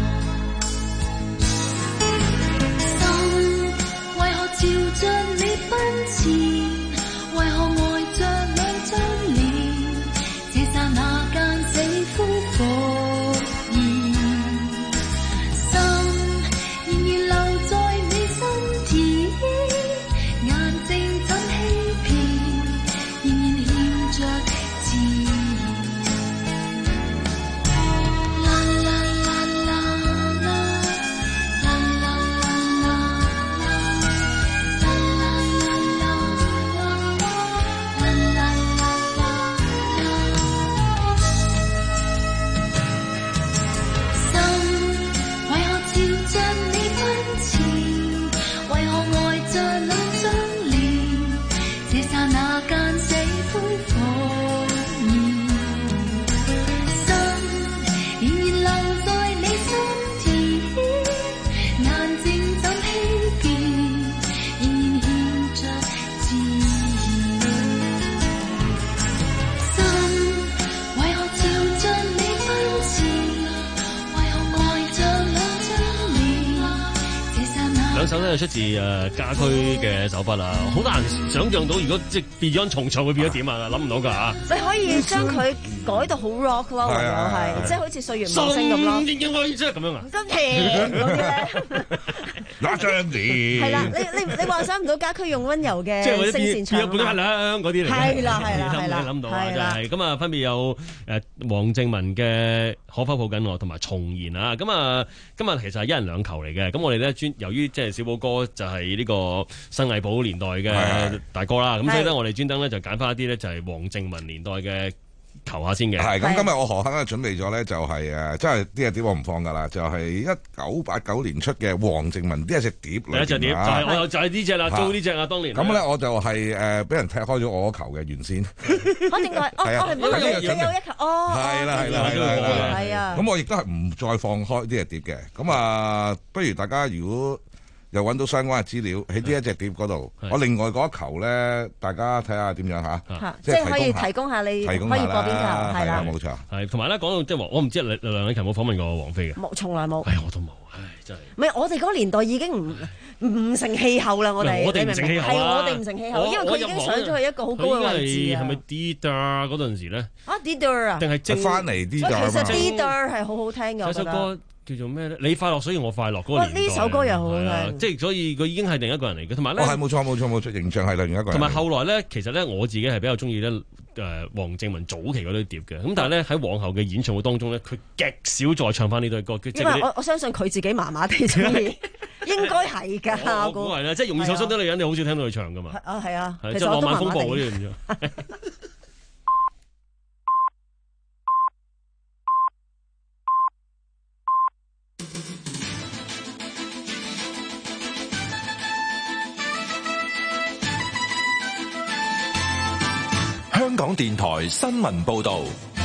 心為何朝着你奔前？為何愛着兩張臉？這剎那間死灰復燃。心仍然留在你心田，眼睛怎欺騙？仍然欠着自然。啦啦啦啦啦，啦啦啦啦啦，啦啦啦啦啦，啦啦啦啦。心為何朝着你奔前？為何愛着兩張臉？這剎那間死灰復燃。心仍然留在你心田，眼睛怎欺騙？仍然欠着自然。心為何朝着你奔前？為何愛着兩張臉？這剎那兩首咧出自誒家駒嘅手筆啊，好難想像到如果即係 Beyond 重唱會變咗點啊，諗唔到㗎嚇。 你可以將佢改到好 rock 咯，唯有係即係好似歲月無聲咁咯。 應應該即係咁樣啊？ 真甜嗰啲咧。 那張臉係啦，你你你幻想唔到家駒用溫柔嘅聲線唱半斤兩嗰啲嚟嘅。 係啦係啦係啦， 諗到啊真係。咁啊分別有誒黃靜文嘅可否抱緊我同埋重言啊。咁啊今日其實係一人兩球嚟嘅。咁我哋咧專由於即係小寶哥就係呢個新藝寶年代嘅大哥啦。咁所以咧我哋專登咧就揀翻一啲咧就係黃靜文年代嘅求下先嘅。 係咁，今日我何刻咧準備咗咧就係誒，真係呢隻碟我唔放㗎啦，就係一九八九年出嘅黃靜文呢一隻碟裏邊啊。 第一隻碟就係我又就係呢隻啦，租呢隻啊，當年。 咁咧我就係誒俾人踢開咗我球嘅原先。 我點解？哦，我係唔係你有一球？哦， 係啦係啦係啦係啦。 係啊。 咁我亦都係唔再放開呢隻碟嘅。咁啊，不如大家如果又揾到相關嘅資料喺呢一隻碟嗰度，我另外嗰一球咧，大家睇下點樣嚇， 即係可以提供下你可以播邊球，係啦， 冇錯。 係同埋咧講到即係話，我唔知梁梁禮勤冇訪問過王菲嘅， 冇，從來冇。 唉，我都冇，唉，真係。 唔係我哋嗰個年代已經唔唔成氣候啦，我哋我哋唔成氣候係我哋唔成氣候，因為佢已經上咗去一個好高嘅位置啊。 係咪 Dida 嗰陣時咧？ 啊 Dida 啊， 定係正翻嚟 Dida 啊嘛。 其實 Dida 係好好聽嘅，我覺得。 叫做咩咧？你快樂，所以我快樂嗰個年代。 呢首歌又好聽， 即係所以佢已經係另一個人嚟嘅。同埋咧， 哦係冇錯冇錯冇錯，形象係另一個人。 同埋後來咧，其實咧我自己係比較中意咧誒黃靜文早期嗰堆碟嘅。咁但係咧喺往後嘅演唱會當中咧，佢極少再唱翻呢堆歌。 因為我我相信佢自己麻麻地中意，應該係㗎。 我估係啦，即係容易受傷的女人，你好少聽到佢唱㗎嘛。 啊係啊， 即係浪漫風暴嗰啲咁樣。 香港電台新聞報導，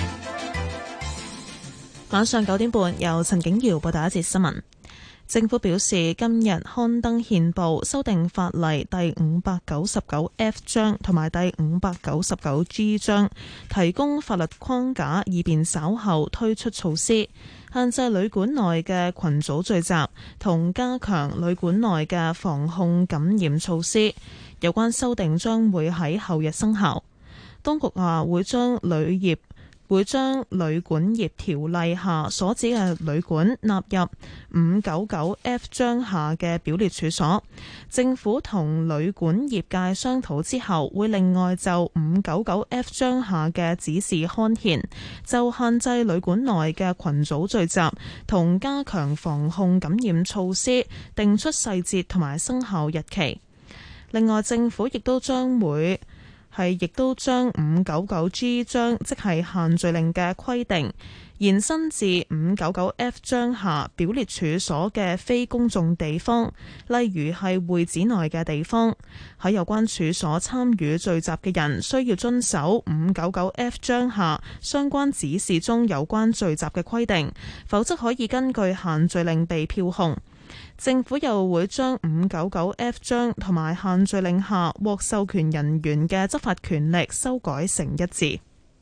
晚上九點半由陳景瑤報道一節新聞。政府表示，今日刊登憲報修訂法例第五百九十九 F 章同埋第五百九十九 G 章，提供法律框架，以便稍後推出措施，限制旅館內嘅群組聚集，同加強旅館內嘅防控感染措施。有關修訂將會喺後日生效。當局話會將旅業會將旅館業條例下所指嘅旅館納入五九九 F 章下嘅表列處所。政府同旅館業界商討之後，會另外就五九九 F 章下嘅指示刊憲，就限制旅館內嘅群組聚集同加強防控感染措施，定出細節同埋生效日期。另外，政府亦都將會係亦都將五九九 G 章，即係限聚令嘅規定，延伸至五九九 F 章下表列處所嘅非公眾地方，例如係會址內嘅地方。喺有關處所參與聚集嘅人，需要遵守五九九 F 章下相關指示中有關聚集嘅規定，否則可以根據限聚令被票控。政府又會將五九九 F 章同埋限聚令下獲授權人員嘅執法權力修改成一致。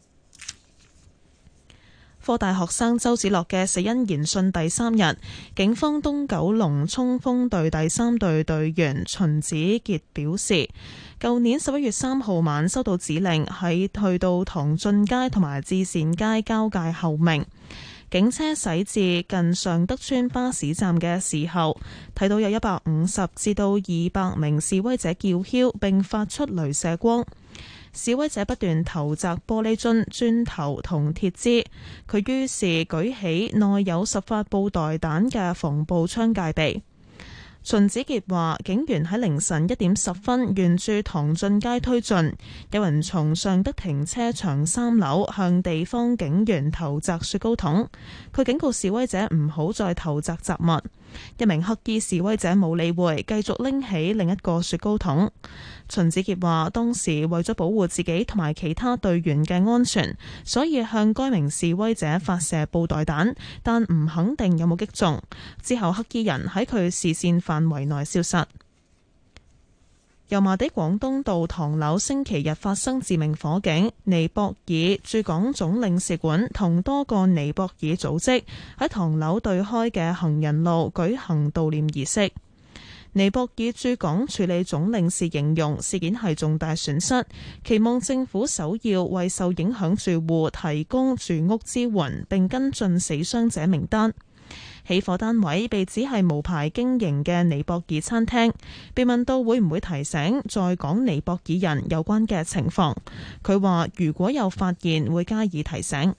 科大學生周梓樂嘅死因研訊第三日，警方東九龍衝鋒隊第三隊隊員秦子傑表示，舊年十一月三號晚收到指令，喺去到唐俊街同埋至善街交界候命。警車駛至近尚德邨巴士站嘅時候，睇到有一百五十至到二百名示威者叫囂並發出雷射光，示威者不斷投擲玻璃樽、磚頭同鐵枝，佢於是舉起內有十發布袋彈嘅防步槍戒備。秦子傑話：警員喺凌晨一點十分沿住唐俊街推進，有人從尚德停車場三樓向地方警員投擲雪糕筒。佢警告示威者唔好再投擲雜物。一名黑衣示威者冇理會，繼續拎起另一個雪糕筒。秦子傑話：當時為咗保護自己同埋其他隊員嘅安全，所以向該名示威者發射布袋彈，但唔肯定有冇擊中。之後黑衣人喺佢視線範圍內消失。油麻地廣東道唐樓星期日發生致命火警，尼泊爾駐港總領事館同多個尼泊爾組織喺唐樓對開嘅行人路舉行悼念儀式。尼泊爾駐港處理總領事形容事件係重大損失，期望政府首要為受影響住戶提供住屋支援，並跟進死傷者名單。起火單位被指係無牌經營嘅尼泊爾餐廳，被問到會唔會提醒在港尼泊爾人有關嘅情況，佢話如果有發現會加以提醒。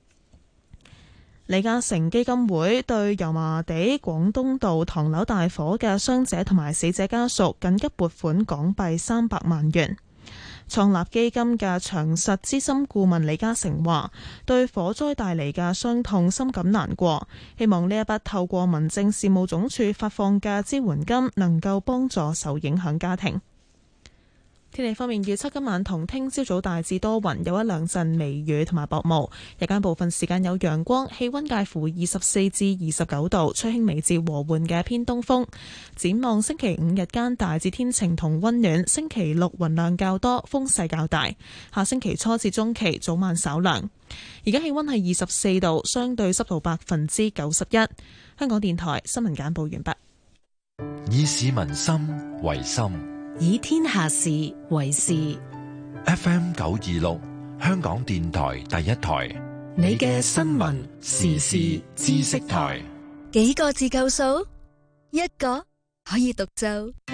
李嘉誠基金會對油麻地廣東道唐樓大火嘅傷者同埋死者家屬緊急撥款港幣三百萬元。 創立基金嘅長實資深顧問李嘉誠話，對火災帶嚟嘅傷痛深感難過，希望呢一筆透過民政事務總署發放嘅支援金能夠幫助受影響家庭。天氣方面預測今晚同聽朝早大致多雲，有一兩陣微雨同埋薄霧，日間部分時間有陽光，氣溫介乎二十四至二十九度，吹輕微至和緩嘅偏東風。展望星期五日間大致天晴同溫暖，星期六雲量較多，風勢較大。下星期初至中期早晚稍涼。而家氣溫係二十四度，相對濕度百分之九十一。香港電台新聞簡報完畢。 以市民心為心， 以天下事為事。 F M 九二六，香港電台第一台， 你嘅新聞時事知識台。 幾個字夠數？一個可以獨奏，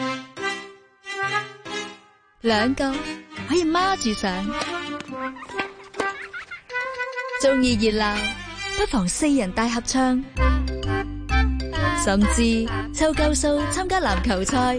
兩個可以孖住上。中意熱鬧，不妨四人大合唱，甚至湊夠數參加籃球賽。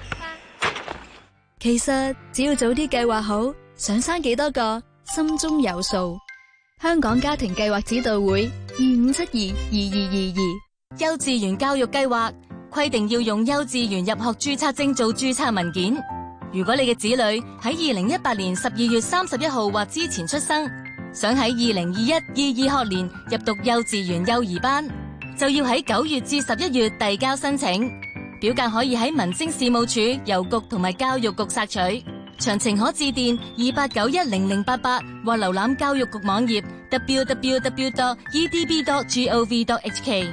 其實只要早啲計劃好，想生幾多個，心中有數。香港家庭計劃指導會二五七二二二二二。 幼稚園教育計劃規定要用幼稚園入學註冊證做註冊文件。如果你嘅子女喺二零一八年十二月三十一號或之前出生，想喺二零二一、二二學年入讀幼稚園幼兒班，就要喺九月至十一月遞交申請。表格可以喺民政事務處、郵局同埋教育局索取，詳情可致電二八九一零零八八或瀏覽教育局網頁 double-u double-u double-u dot e d b dot gov dot h k。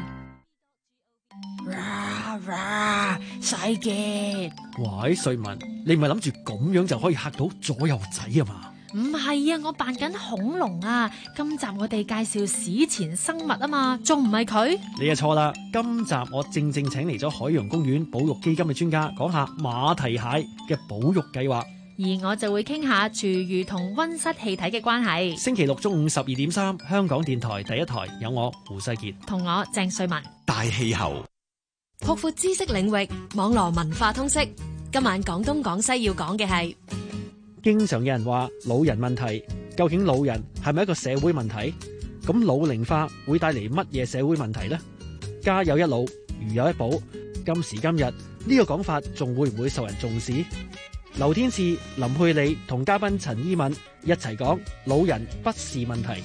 哇哇，細傑！ 喂，瑞文，你唔係諗住咁樣就可以嚇到左右仔啊嘛？ 唔係啊，我扮緊恐龍啊！今集我哋介紹史前生物啊嘛，仲唔係佢？ 你就錯啦！今集我正正請嚟咗海洋公園保育基金嘅專家，講下馬蹄蟹嘅保育計劃。 而我就會傾下廚餘同溫室氣體嘅關係。 星期六中午十二點三，香港電台第一台有我胡世傑同我鄭瑞文。 大氣候， 擴闊知識領域，網絡文化通識。今晚廣東廣西要講嘅係。 經常有人話老人問題，究竟老人係咪一個社會問題？咁老齡化會帶嚟乜嘢社會問題呢？家有一老，如有一寶，今時今日呢個講法仲會唔會受人重視？劉天賜、林佩理同嘉賓陳依敏一齊講老人不是問題。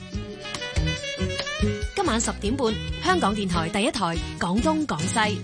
今晚十點半，香港電台第一台廣東廣西。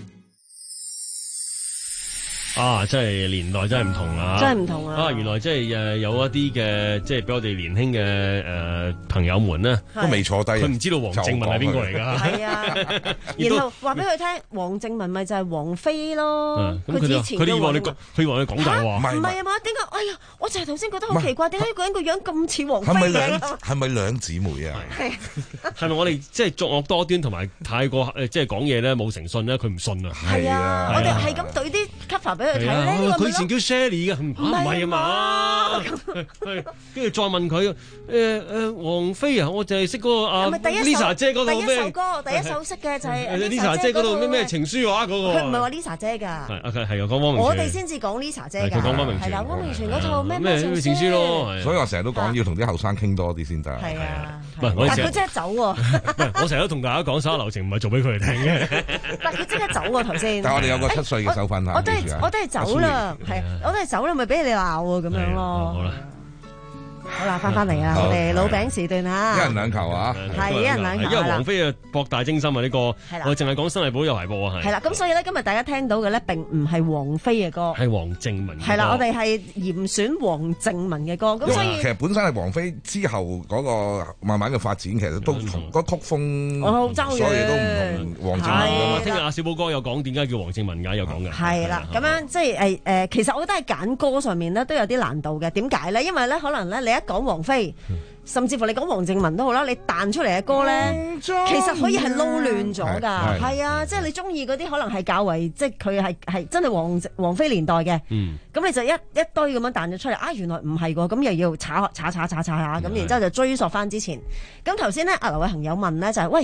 啊！真係年代真係唔同啊！ 真係唔同啊！ 啊！原來即係誒有一啲嘅即係俾我哋年輕嘅誒朋友們咧， 都未坐低， 佢唔知道王靖雯係邊個嚟㗎？ 係啊！然後話俾佢聽，王靖雯咪就係王菲咯。佢之前佢哋以為你講，佢以為你講大話。 唔係啊嘛？點解？哎呀！我就係頭先覺得好奇怪，點解呢個人個樣咁似王菲嘅？ 係咪兩姊妹啊？ 係咪我哋即係作惡多端同埋太過誒即係講嘢咧冇誠信咧？佢唔信啊！ 係啊！我哋係咁懟啲 cover 俾佢睇咧。 佢以前叫 Shelly 嘅，唔係啊嘛。跟住再問佢誒誒王菲啊，我就係識嗰個啊 Lisa 姐嗰度咩？ 第一首歌，第一首識嘅就係 Lisa 姐嗰度咩咩情書話嗰個。 佢唔係話 Lisa 姐㗎。 係啊，係係講汪明荃。 我哋先至講 Lisa 姐㗎。 佢講汪明荃。 係啦，汪明荃嗰套咩咩情書咯。 所以我成日都講要同啲後生傾多啲先得。 係啊。 唔係， 但佢即刻走喎。 唔係，我成日都同大家講所有流程唔係做俾佢哋聽嘅。 但佢即刻走喎頭先。 但係我哋有個七歲嘅手份啊。 我都係我都係走啦，係我都係走啦，咪俾你鬧喎咁樣咯。 好啦。 好啦，翻翻嚟啊！我哋老餅時段啊， 一人兩球啊， 係一人兩球。 因為王菲啊博大精深啊呢個，我淨係講新藝寶有排播啊係。 係啦，咁所以咧今日大家聽到嘅咧並唔係王菲嘅歌， 係王靖雯。 係啦，我哋係嚴選王靖雯嘅歌，咁所以其實本身係王菲之後嗰個慢慢嘅發展，其實都同嗰曲風， 澳洲嘅， 所以都唔同王靖雯。 聽日阿小寶哥有講點解叫王靖雯㗎，有講嘅。 係啦，咁樣即係誒誒，其實我覺得係揀歌上面咧都有啲難度嘅。點解咧？因為咧可能咧你一講王菲。甚至乎你講王靖雯都好啦，你彈出嚟嘅歌咧，其實可以係撈亂咗㗎，係啊，即係你中意嗰啲可能係較為即係佢係係真係王王菲年代嘅，咁、嗯、你就一一堆咁樣彈咗出嚟，啊原來唔係喎，咁又要查查查查查下，咁然之後就追溯翻之前。咁頭先咧，阿劉偉恒有問咧就係、是、喂。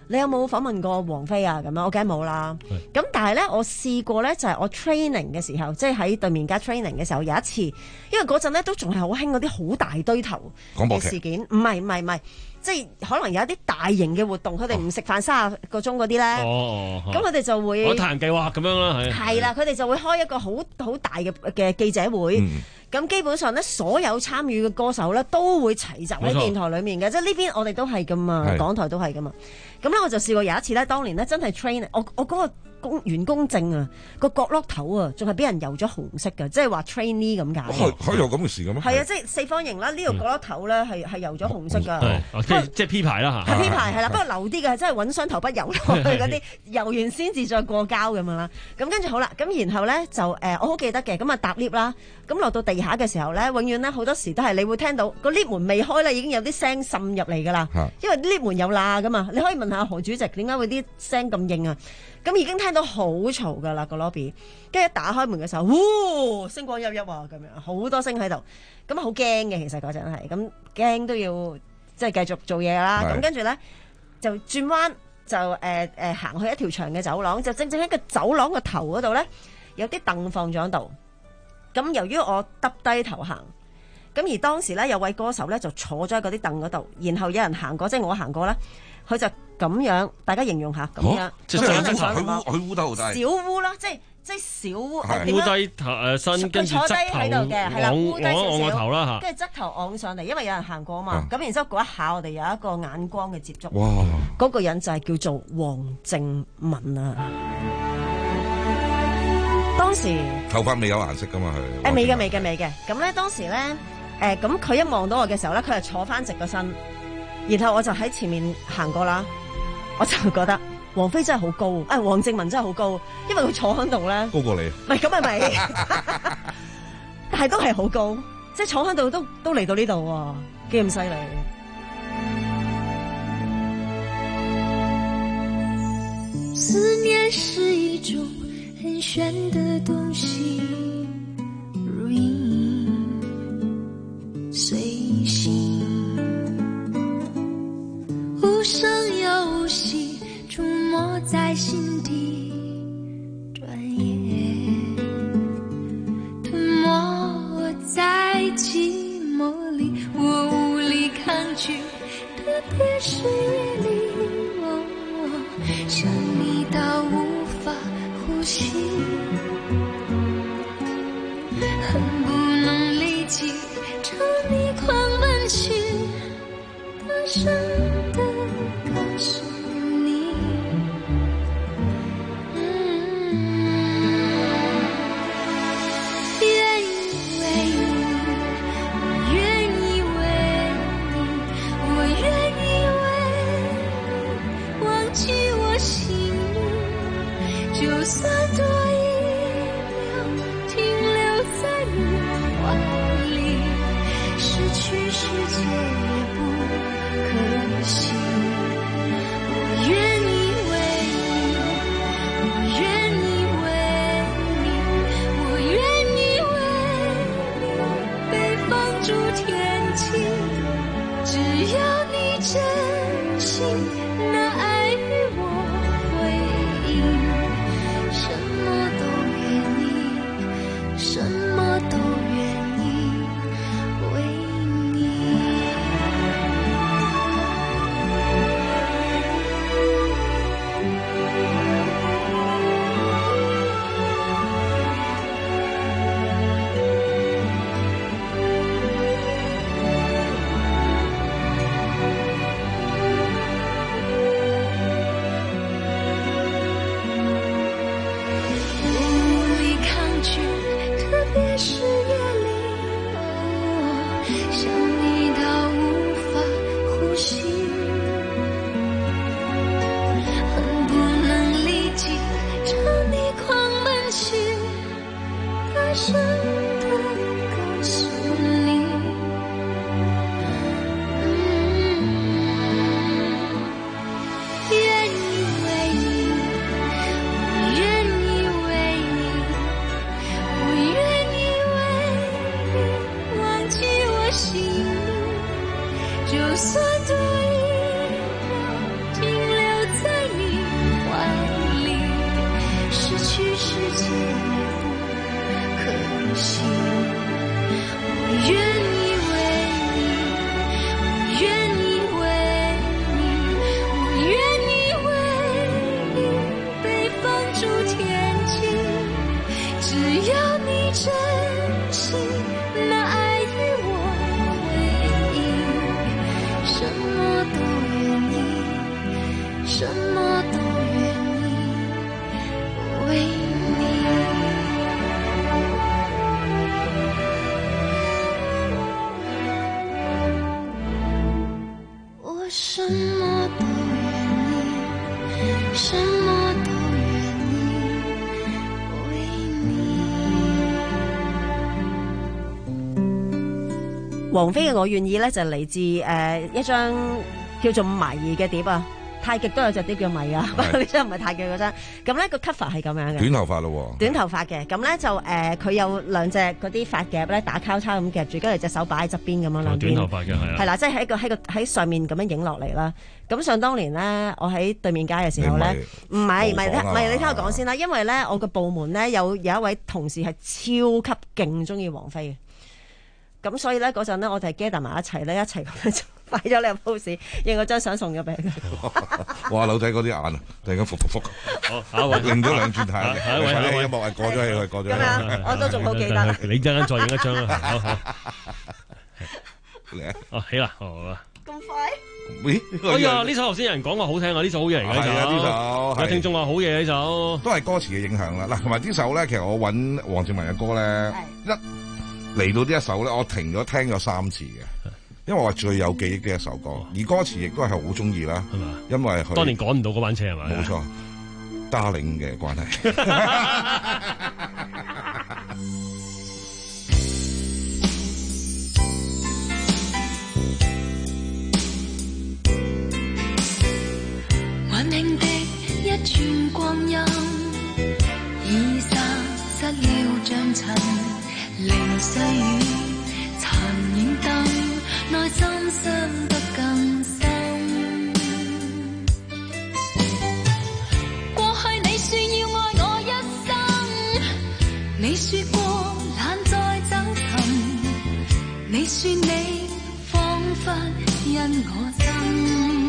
你有冇訪問過王菲啊？咁樣我梗係冇啦。咁但係咧，我試過咧，就係我 training 嘅時候，即係喺對面街 training 嘅時候，有一次，因為嗰陣咧都仲係好興嗰啲好大堆頭嘅事件，唔係唔係唔係，即係可能有一啲大型嘅活動，佢哋唔食飯三十個鐘嗰啲咧，咁佢哋就會我彈計劃咁樣啦，係係啦，佢哋就會開一個好好大嘅嘅記者會。嗯咁基本上咧，所有參與嘅歌手咧都會齊集喺電台裏面嘅，即係呢邊我哋都係噶嘛，港台都係噶嘛。咁咧我就試過有一次咧，當年咧真係 train 我我嗰個工員工證啊，個角落頭啊，仲係俾人油咗紅色嘅，即係話 trainee 咁解。 可以有咁嘅事嘅咩？ 係啊，即係四方形啦，呢個角落頭咧係係油咗紅色㗎。 即係即係 P 牌啦嚇。 係 P 牌係啦，不過流啲嘅，真係揾雙頭筆油落去嗰啲，油完先至再過膠咁樣啦。咁跟住好啦，咁然後咧就誒，我好記得嘅，咁啊搭 lift 啦，咁落到地下嘅時候咧，永遠咧好多時都係你會聽到個 lift 門未開咧，已經有啲聲滲入嚟㗎啦。因為 lift 門有罅㗎嘛，你可以問下何主席點解會啲聲咁應啊？咁已經聽到好嘈㗎啦個 lobby， 跟住一打開門嘅時候，呼星光熠熠啊咁樣，好多聲喺度，咁好驚嘅其實嗰陣係，咁驚都要即係繼續做嘢啦。咁跟住咧就轉彎就誒誒行去一條長嘅走廊，就正正喺個走廊個頭嗰度咧有啲凳放咗喺度。咁由於我耷低頭行，咁而當時咧有位歌手咧就坐咗喺嗰啲凳嗰度，然後有人行過，即係我行過啦。佢就咁樣，大家形容下咁樣， 即係佢烏佢烏得好大， 小烏啦，即係即係小烏， 烏低頭誒身，跟住側頭昂昂個頭啦嚇， 跟住側頭昂上嚟，因為有人行過啊嘛。咁然之後嗰一下，我哋有一個眼光嘅接觸。 哇！ 嗰個人就係叫做黃正文啊。當時頭髮未有顏色噶嘛佢？ 誒未嘅未嘅未嘅。咁咧當時咧誒咁佢一望到我嘅時候咧，佢係坐翻直個身。然後我就喺前面行過啦，我就覺得王菲真係好高，誒黃正文真係好高，因為佢坐喺度咧， 高過你， 唔係咁係咪？但係都係好高，即係坐喺度都都嚟到呢度喎，幾咁犀利！ 思念是一種很玄的東西，如影隨形。無聲又無息，觸摸在心底，轉眼吞沒我在寂寞裡，我無力抗拒，特別是夜裡，哦哦，想你到無法呼吸，恨不能立即朝你狂奔去，大聲地告訴你，嗯，願意為你，我願意為你，我願意為你忘記我心裡，就算多一秒停留在你懷裡，失去世界也不可惜。我願意為你，我願意為你，我願意為你被放逐天際，只要你真心那愛與我回應，什麼都願意，什麼都願意為你。 什麼都願意為你。我什麼都願意，什麼都願意為你。 王菲嘅《我願意》咧就嚟自誒、呃、一張叫做迷嘅碟啊。太極都有隻碟叫迷啊，呢張唔係太極嗰張。咁咧個 cover 係咁樣嘅， 短頭髮咯， 短頭髮嘅。咁咧就誒，佢、呃、有兩隻嗰啲髮夾咧打交叉咁夾住，跟住隻手擺喺側邊咁樣兩邊。 短頭髮嘅係啊， 係啦，即係喺個喺個喺上面咁樣影落嚟啦。咁想當年咧，我喺對面街嘅時候咧，唔係唔係唔係，你聽我講先啦。因為咧，我個部門咧有有一位同事係超級勁中意王菲嘅，咁所以咧嗰陣咧，我哋係 gather 埋一齊咧，一齊咁樣就擺咗你個 pose， 影咗張相送咗俾佢。 哇！佬仔嗰啲眼啊，突然間復復復， 好， 擰咗兩轉睇， 下一位，下一位， 音樂係過咗去，佢過咗去。 咁樣，我都仲好記得。 你陣間再影一張啦，好好。 嚟啊！ 哦，起啦，好啦。 咁快？ 咦？ 哎呀，呢首頭先有人講話好聽啊，呢首好嘢嚟嘅。 係啊，呢首有聽眾話好嘢呢首， 都係歌詞嘅影響啦。嗱，同埋呢首咧，其實我揾黃靖文嘅歌咧，一嚟到呢一首咧，我停咗聽咗三次嘅。因為我係最有記憶嘅一首歌，而歌詞亦都係好中意啦，係嘛？因為佢當年趕唔到嗰班車係咪？ 冇錯 ，Darling 嘅關係。 溫馨的一串光陰，已散失了像塵，零碎雨，殘影燈。內心傷得更深。過去你說要愛我一生，你說過懶再走尋，你說你彷彿因我心。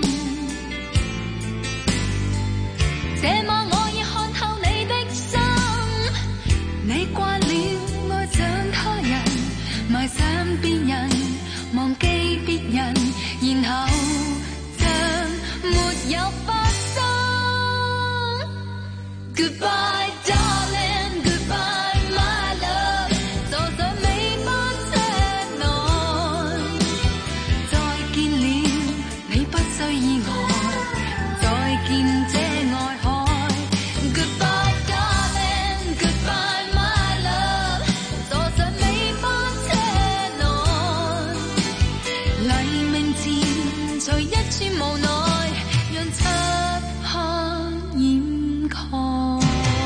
這晚我已看透你的心，你慣了愛上他人，埋上別人。忘記別人，然後像沒有發生。Goodbye darling, goodbye my love，坐上尾班車內，再見了你不需意外，再見這愛海。Goodbye darling, goodbye my love，坐上尾班車內。黎明前，隨一串無奈，讓漆黑掩蓋，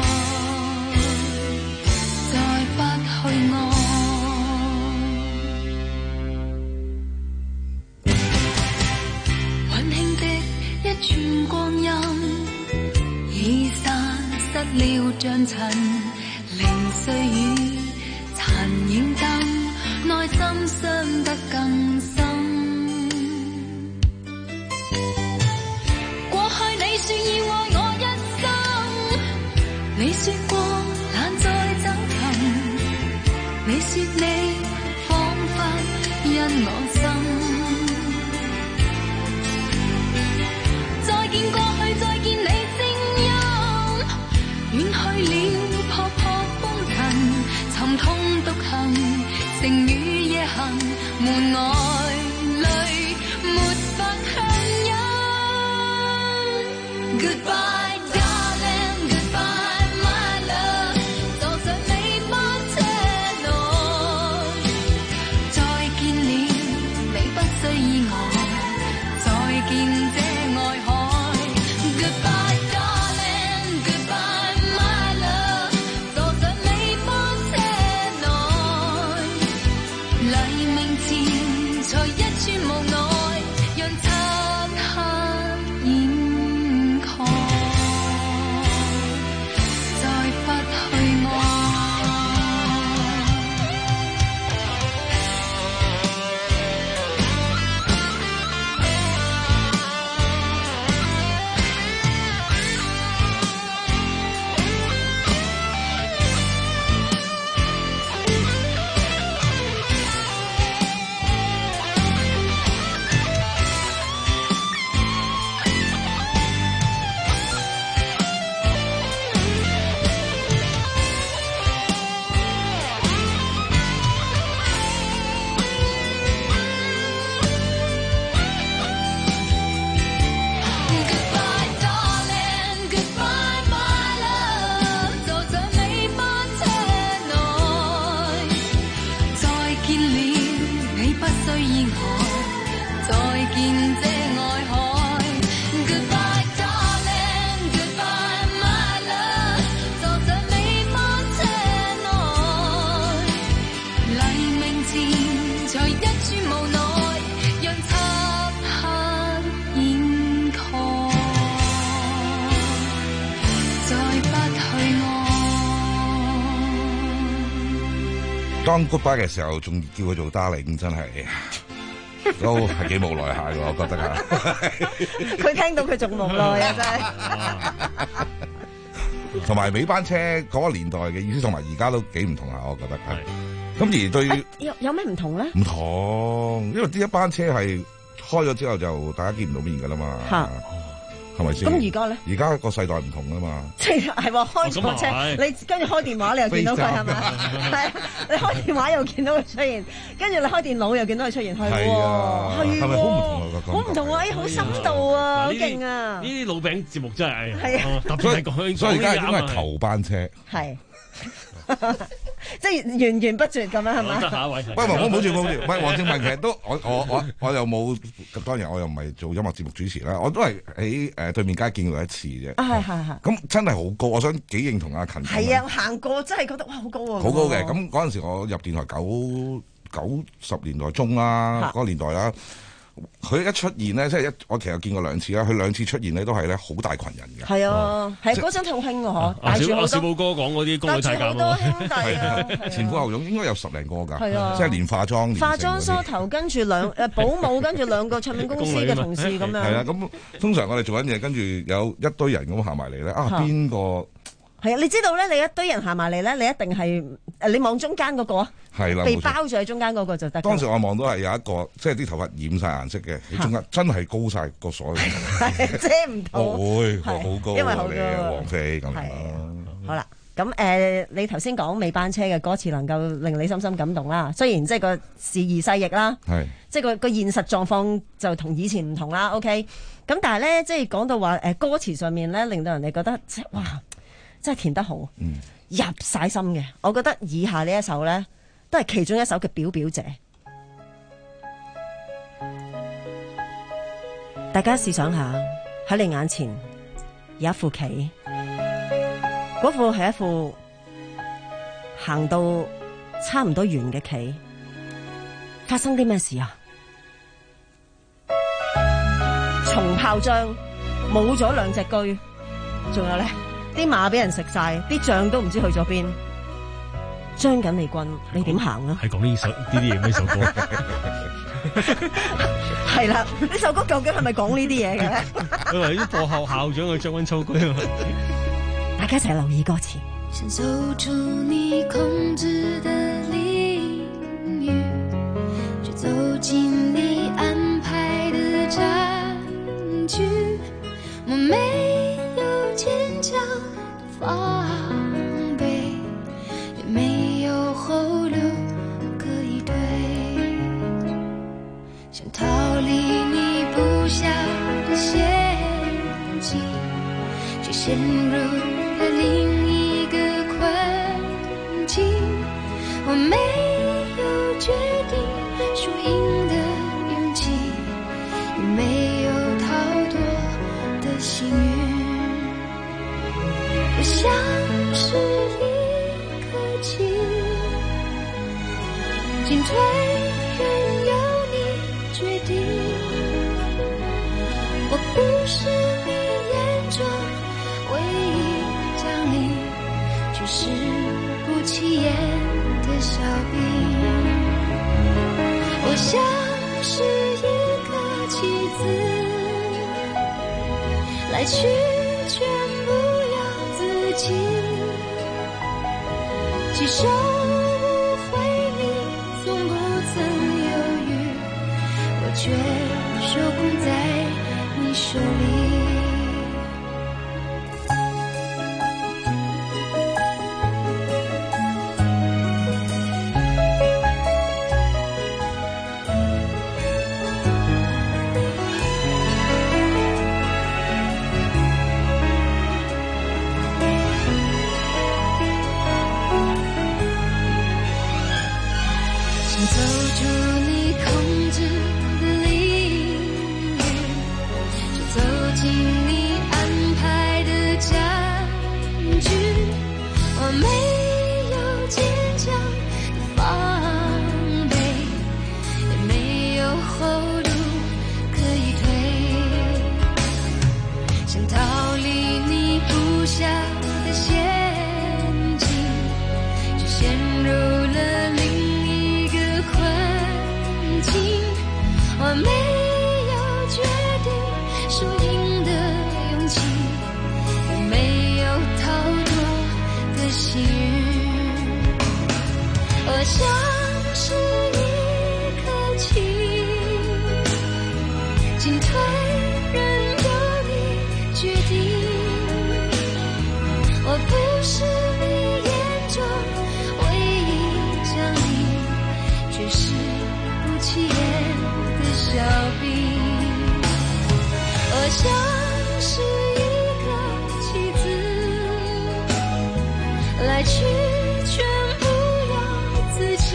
再不去愛。溫馨的一串光陰，已散失了像塵，零碎雨，殘影燈，內心傷得更深。你說要愛我一生，你說過懶再走尋，你說你彷彿因我心。再見過去，再見你聲音，遠去了撲撲風塵，沉痛獨行，晴雨夜行，門外淚沒法向。Goodbye darling, goodbye my love，坐上尾班車內，再見了你不需意外，再見這愛海。Goodbye darling, goodbye my love，坐上尾班車內，黎明前才一串無奈，讓漆黑掩蓋。 當 goodbye 嘅時候，仲叫佢做 darling， 真係都係幾無奈下嘅，我覺得啊。 佢聽到佢仲無奈啊，真係。 同埋尾班車嗰個年代嘅意思，同埋而家都幾唔同下，我覺得係。咁而對、啊、 有有咩唔同咧？ 唔同，因為呢一班車係開咗之後就大家見唔到面噶啦嘛。嚇，係咪先？ 咁而家咧？ 而家個世代唔同啊嘛。 即係係話開咗車，哦、你跟住開電話，你又見到佢係咪？係你開電話又見到佢出現，跟住你開電腦又見到佢出現，係喎，係喎，好唔同啊！誒，好深度啊，好勁啊！ 呢啲老餅節目真係係啊， 特別係講， 所以而家應該係頭班車。 係。即係源源不絕咁樣係咪？ 下一位， 喂，唔好冇住冇住，喂，黃正文其實都我我我我又冇咁多人，我又唔係做音樂節目主持啦，我都係喺誒對面街見過一次啫。 係係係。咁真係好高，我想幾認同阿勤。 係啊，行過真係覺得哇好高啊！ 好高嘅，咁嗰陣時我入電台九九十年代中啦，嗰個年代啦。佢一出現咧，即係一我其實見過兩次啦。佢兩次出現咧，都係咧好大群人嘅。係啊，係嗰陣好興嘅嗬。 阿小阿小寶哥講嗰啲公女太監咯， 係啊， 前呼後擁應該有十零個㗎。 係啊， 即係連化妝、 化妝梳頭，跟住兩誒保姆，跟住兩個唱片公司嘅同事咁樣。 係啊，咁通常我哋做緊嘢，跟住有一堆人咁行埋嚟咧。啊，邊個？ 係啊，你知道咧，你一堆人行埋嚟咧，你一定係誒，你望中間嗰個啊， 係啦， 被包住喺中間嗰個就得。 當時我望到係有一個，即係啲頭髮染晒顏色嘅，喺中間真係高晒個所有人， 遮唔到， 會好高， 因為好高王菲咁樣。 好啦，咁誒，你頭先講尾班車嘅歌詞能夠令你深深感動啦，雖然即係個時移世易啦，係即係個個現實狀況就同以前唔同啦。OK，咁但係咧，即係講到話誒歌詞上面咧，令到人哋覺得即係哇。真係填得好，嗯、入晒心嘅。我覺得以下呢一首呢，都係其中一首嘅表表者。大家試想下，喺你眼前有一副棋，嗰副係一副行到差唔多完嘅棋，發生啲咩事啊？重炮仗冇咗兩隻車，仲有呢？啲馬俾人食晒，啲醬都唔知去咗邊。張緊你軍，你點行啊？ 係講呢首呢啲嘢呢首歌？ 係啦，呢首歌究竟係咪講呢啲嘢嘅咧？ 佢話啲播校校長嘅將軍操軍啊！ 大家一齊留意歌詞。 想走出你控制的領域，去走進你安排的戰局，我沒有堅強的防備，也沒有後路可以退，想逃離你布下的陷阱，卻陷入了另一個困境，我沒有決定輸贏的勇氣，也沒有逃脫的幸運，我像是一顆棋，進退任由你決定，我不是你眼中唯一將領，卻是不起眼的小兵，我像是一個棋子，來去全不由自己，接受誤會你從不曾猶豫，我卻受控在你手裡。陷入了另是一個棋子，來去全不由自己，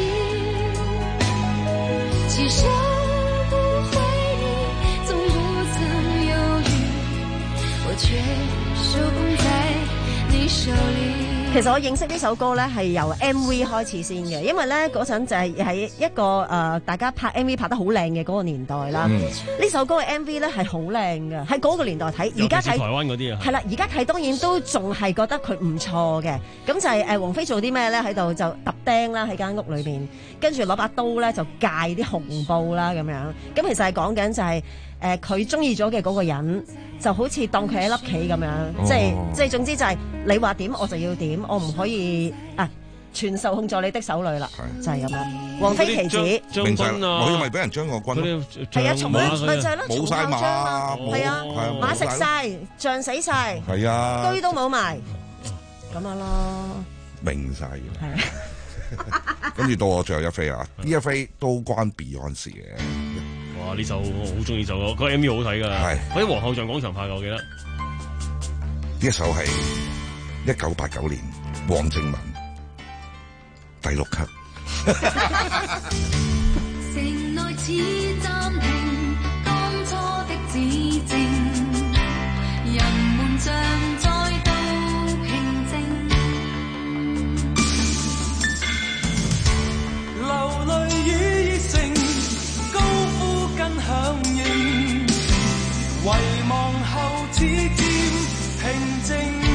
其實不回憶，總不曾猶豫，我卻手捧在你手裏。 其實我認識呢首歌咧係由 M V 開始先嘅，因為咧嗰陣就係喺一個誒、呃、大家拍 M V 拍得好靚嘅嗰個年代啦。呢、嗯、首歌嘅 M V 咧係好靚嘅，喺嗰個年代睇，而家睇台灣嗰啲啊， 係啦，而家睇當然都仲係覺得佢唔錯嘅。咁就係誒王菲做啲咩咧？喺度就揼釘啦，喺間屋裏邊，跟住攞把刀咧就戒啲紅布啦咁樣。咁其實係講緊就係誒佢中意咗嘅嗰個人，就好似當佢係一粒棋咁樣，哦、即係即係總之就係你話點我就要點，我唔可以啊全受控在你的手裏啦，就係咁樣。王菲棋子， 明晒，我以為俾人將個軍， 係啊，從咪咪就係咯， 冇晒馬， 係啊，馬食晒，將死晒， 係啊， 居都冇埋，咁樣咯， 明晒嘅。跟住到我最後一飛啊，呢一飛都關 Beyond 事嘅。 哇！呢首我好中意首歌，個 M V 好睇㗎，係喺皇后像廣場拍嘅，我記得。呢一首係一九八九年黃靖雯第六級。 城內似暫停當初的指證，人們像再度平靜， 流淚與熱誠，高呼跟響應，遺忘後似漸平靜。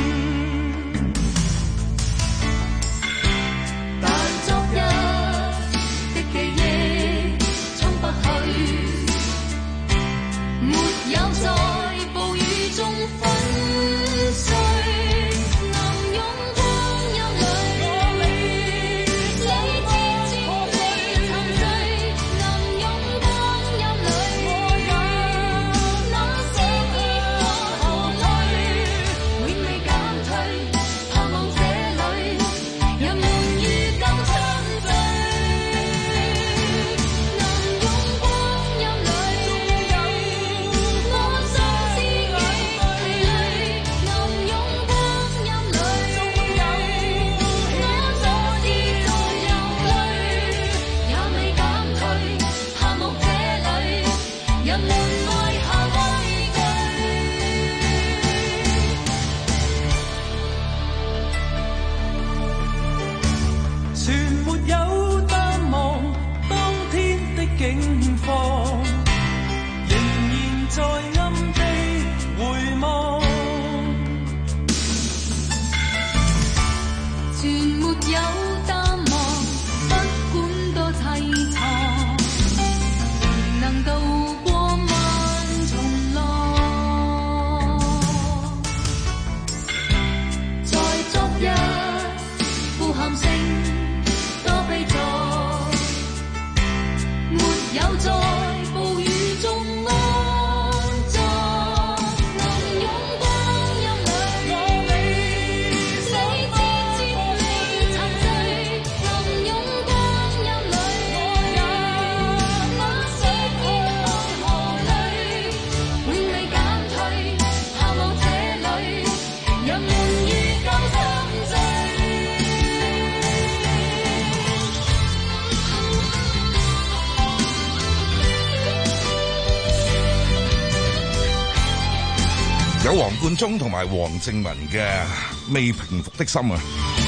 有黃貫中同埋黃靖雯嘅未平復的心啊！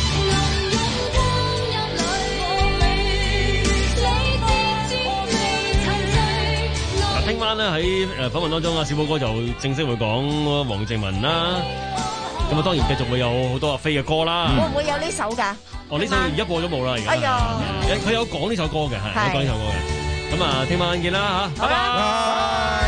嗱，聽晚咧喺誒訪問當中啊，小寶哥就正式會講黃靖雯啦。咁啊，當然繼續會有好多阿飛嘅歌啦。 會唔會有呢首㗎？ 哦，呢首而家播咗冇啦，而家。 哎呀， 佢有講呢首歌嘅，係有講呢首歌嘅。咁啊，聽晚見啦嚇，拜拜。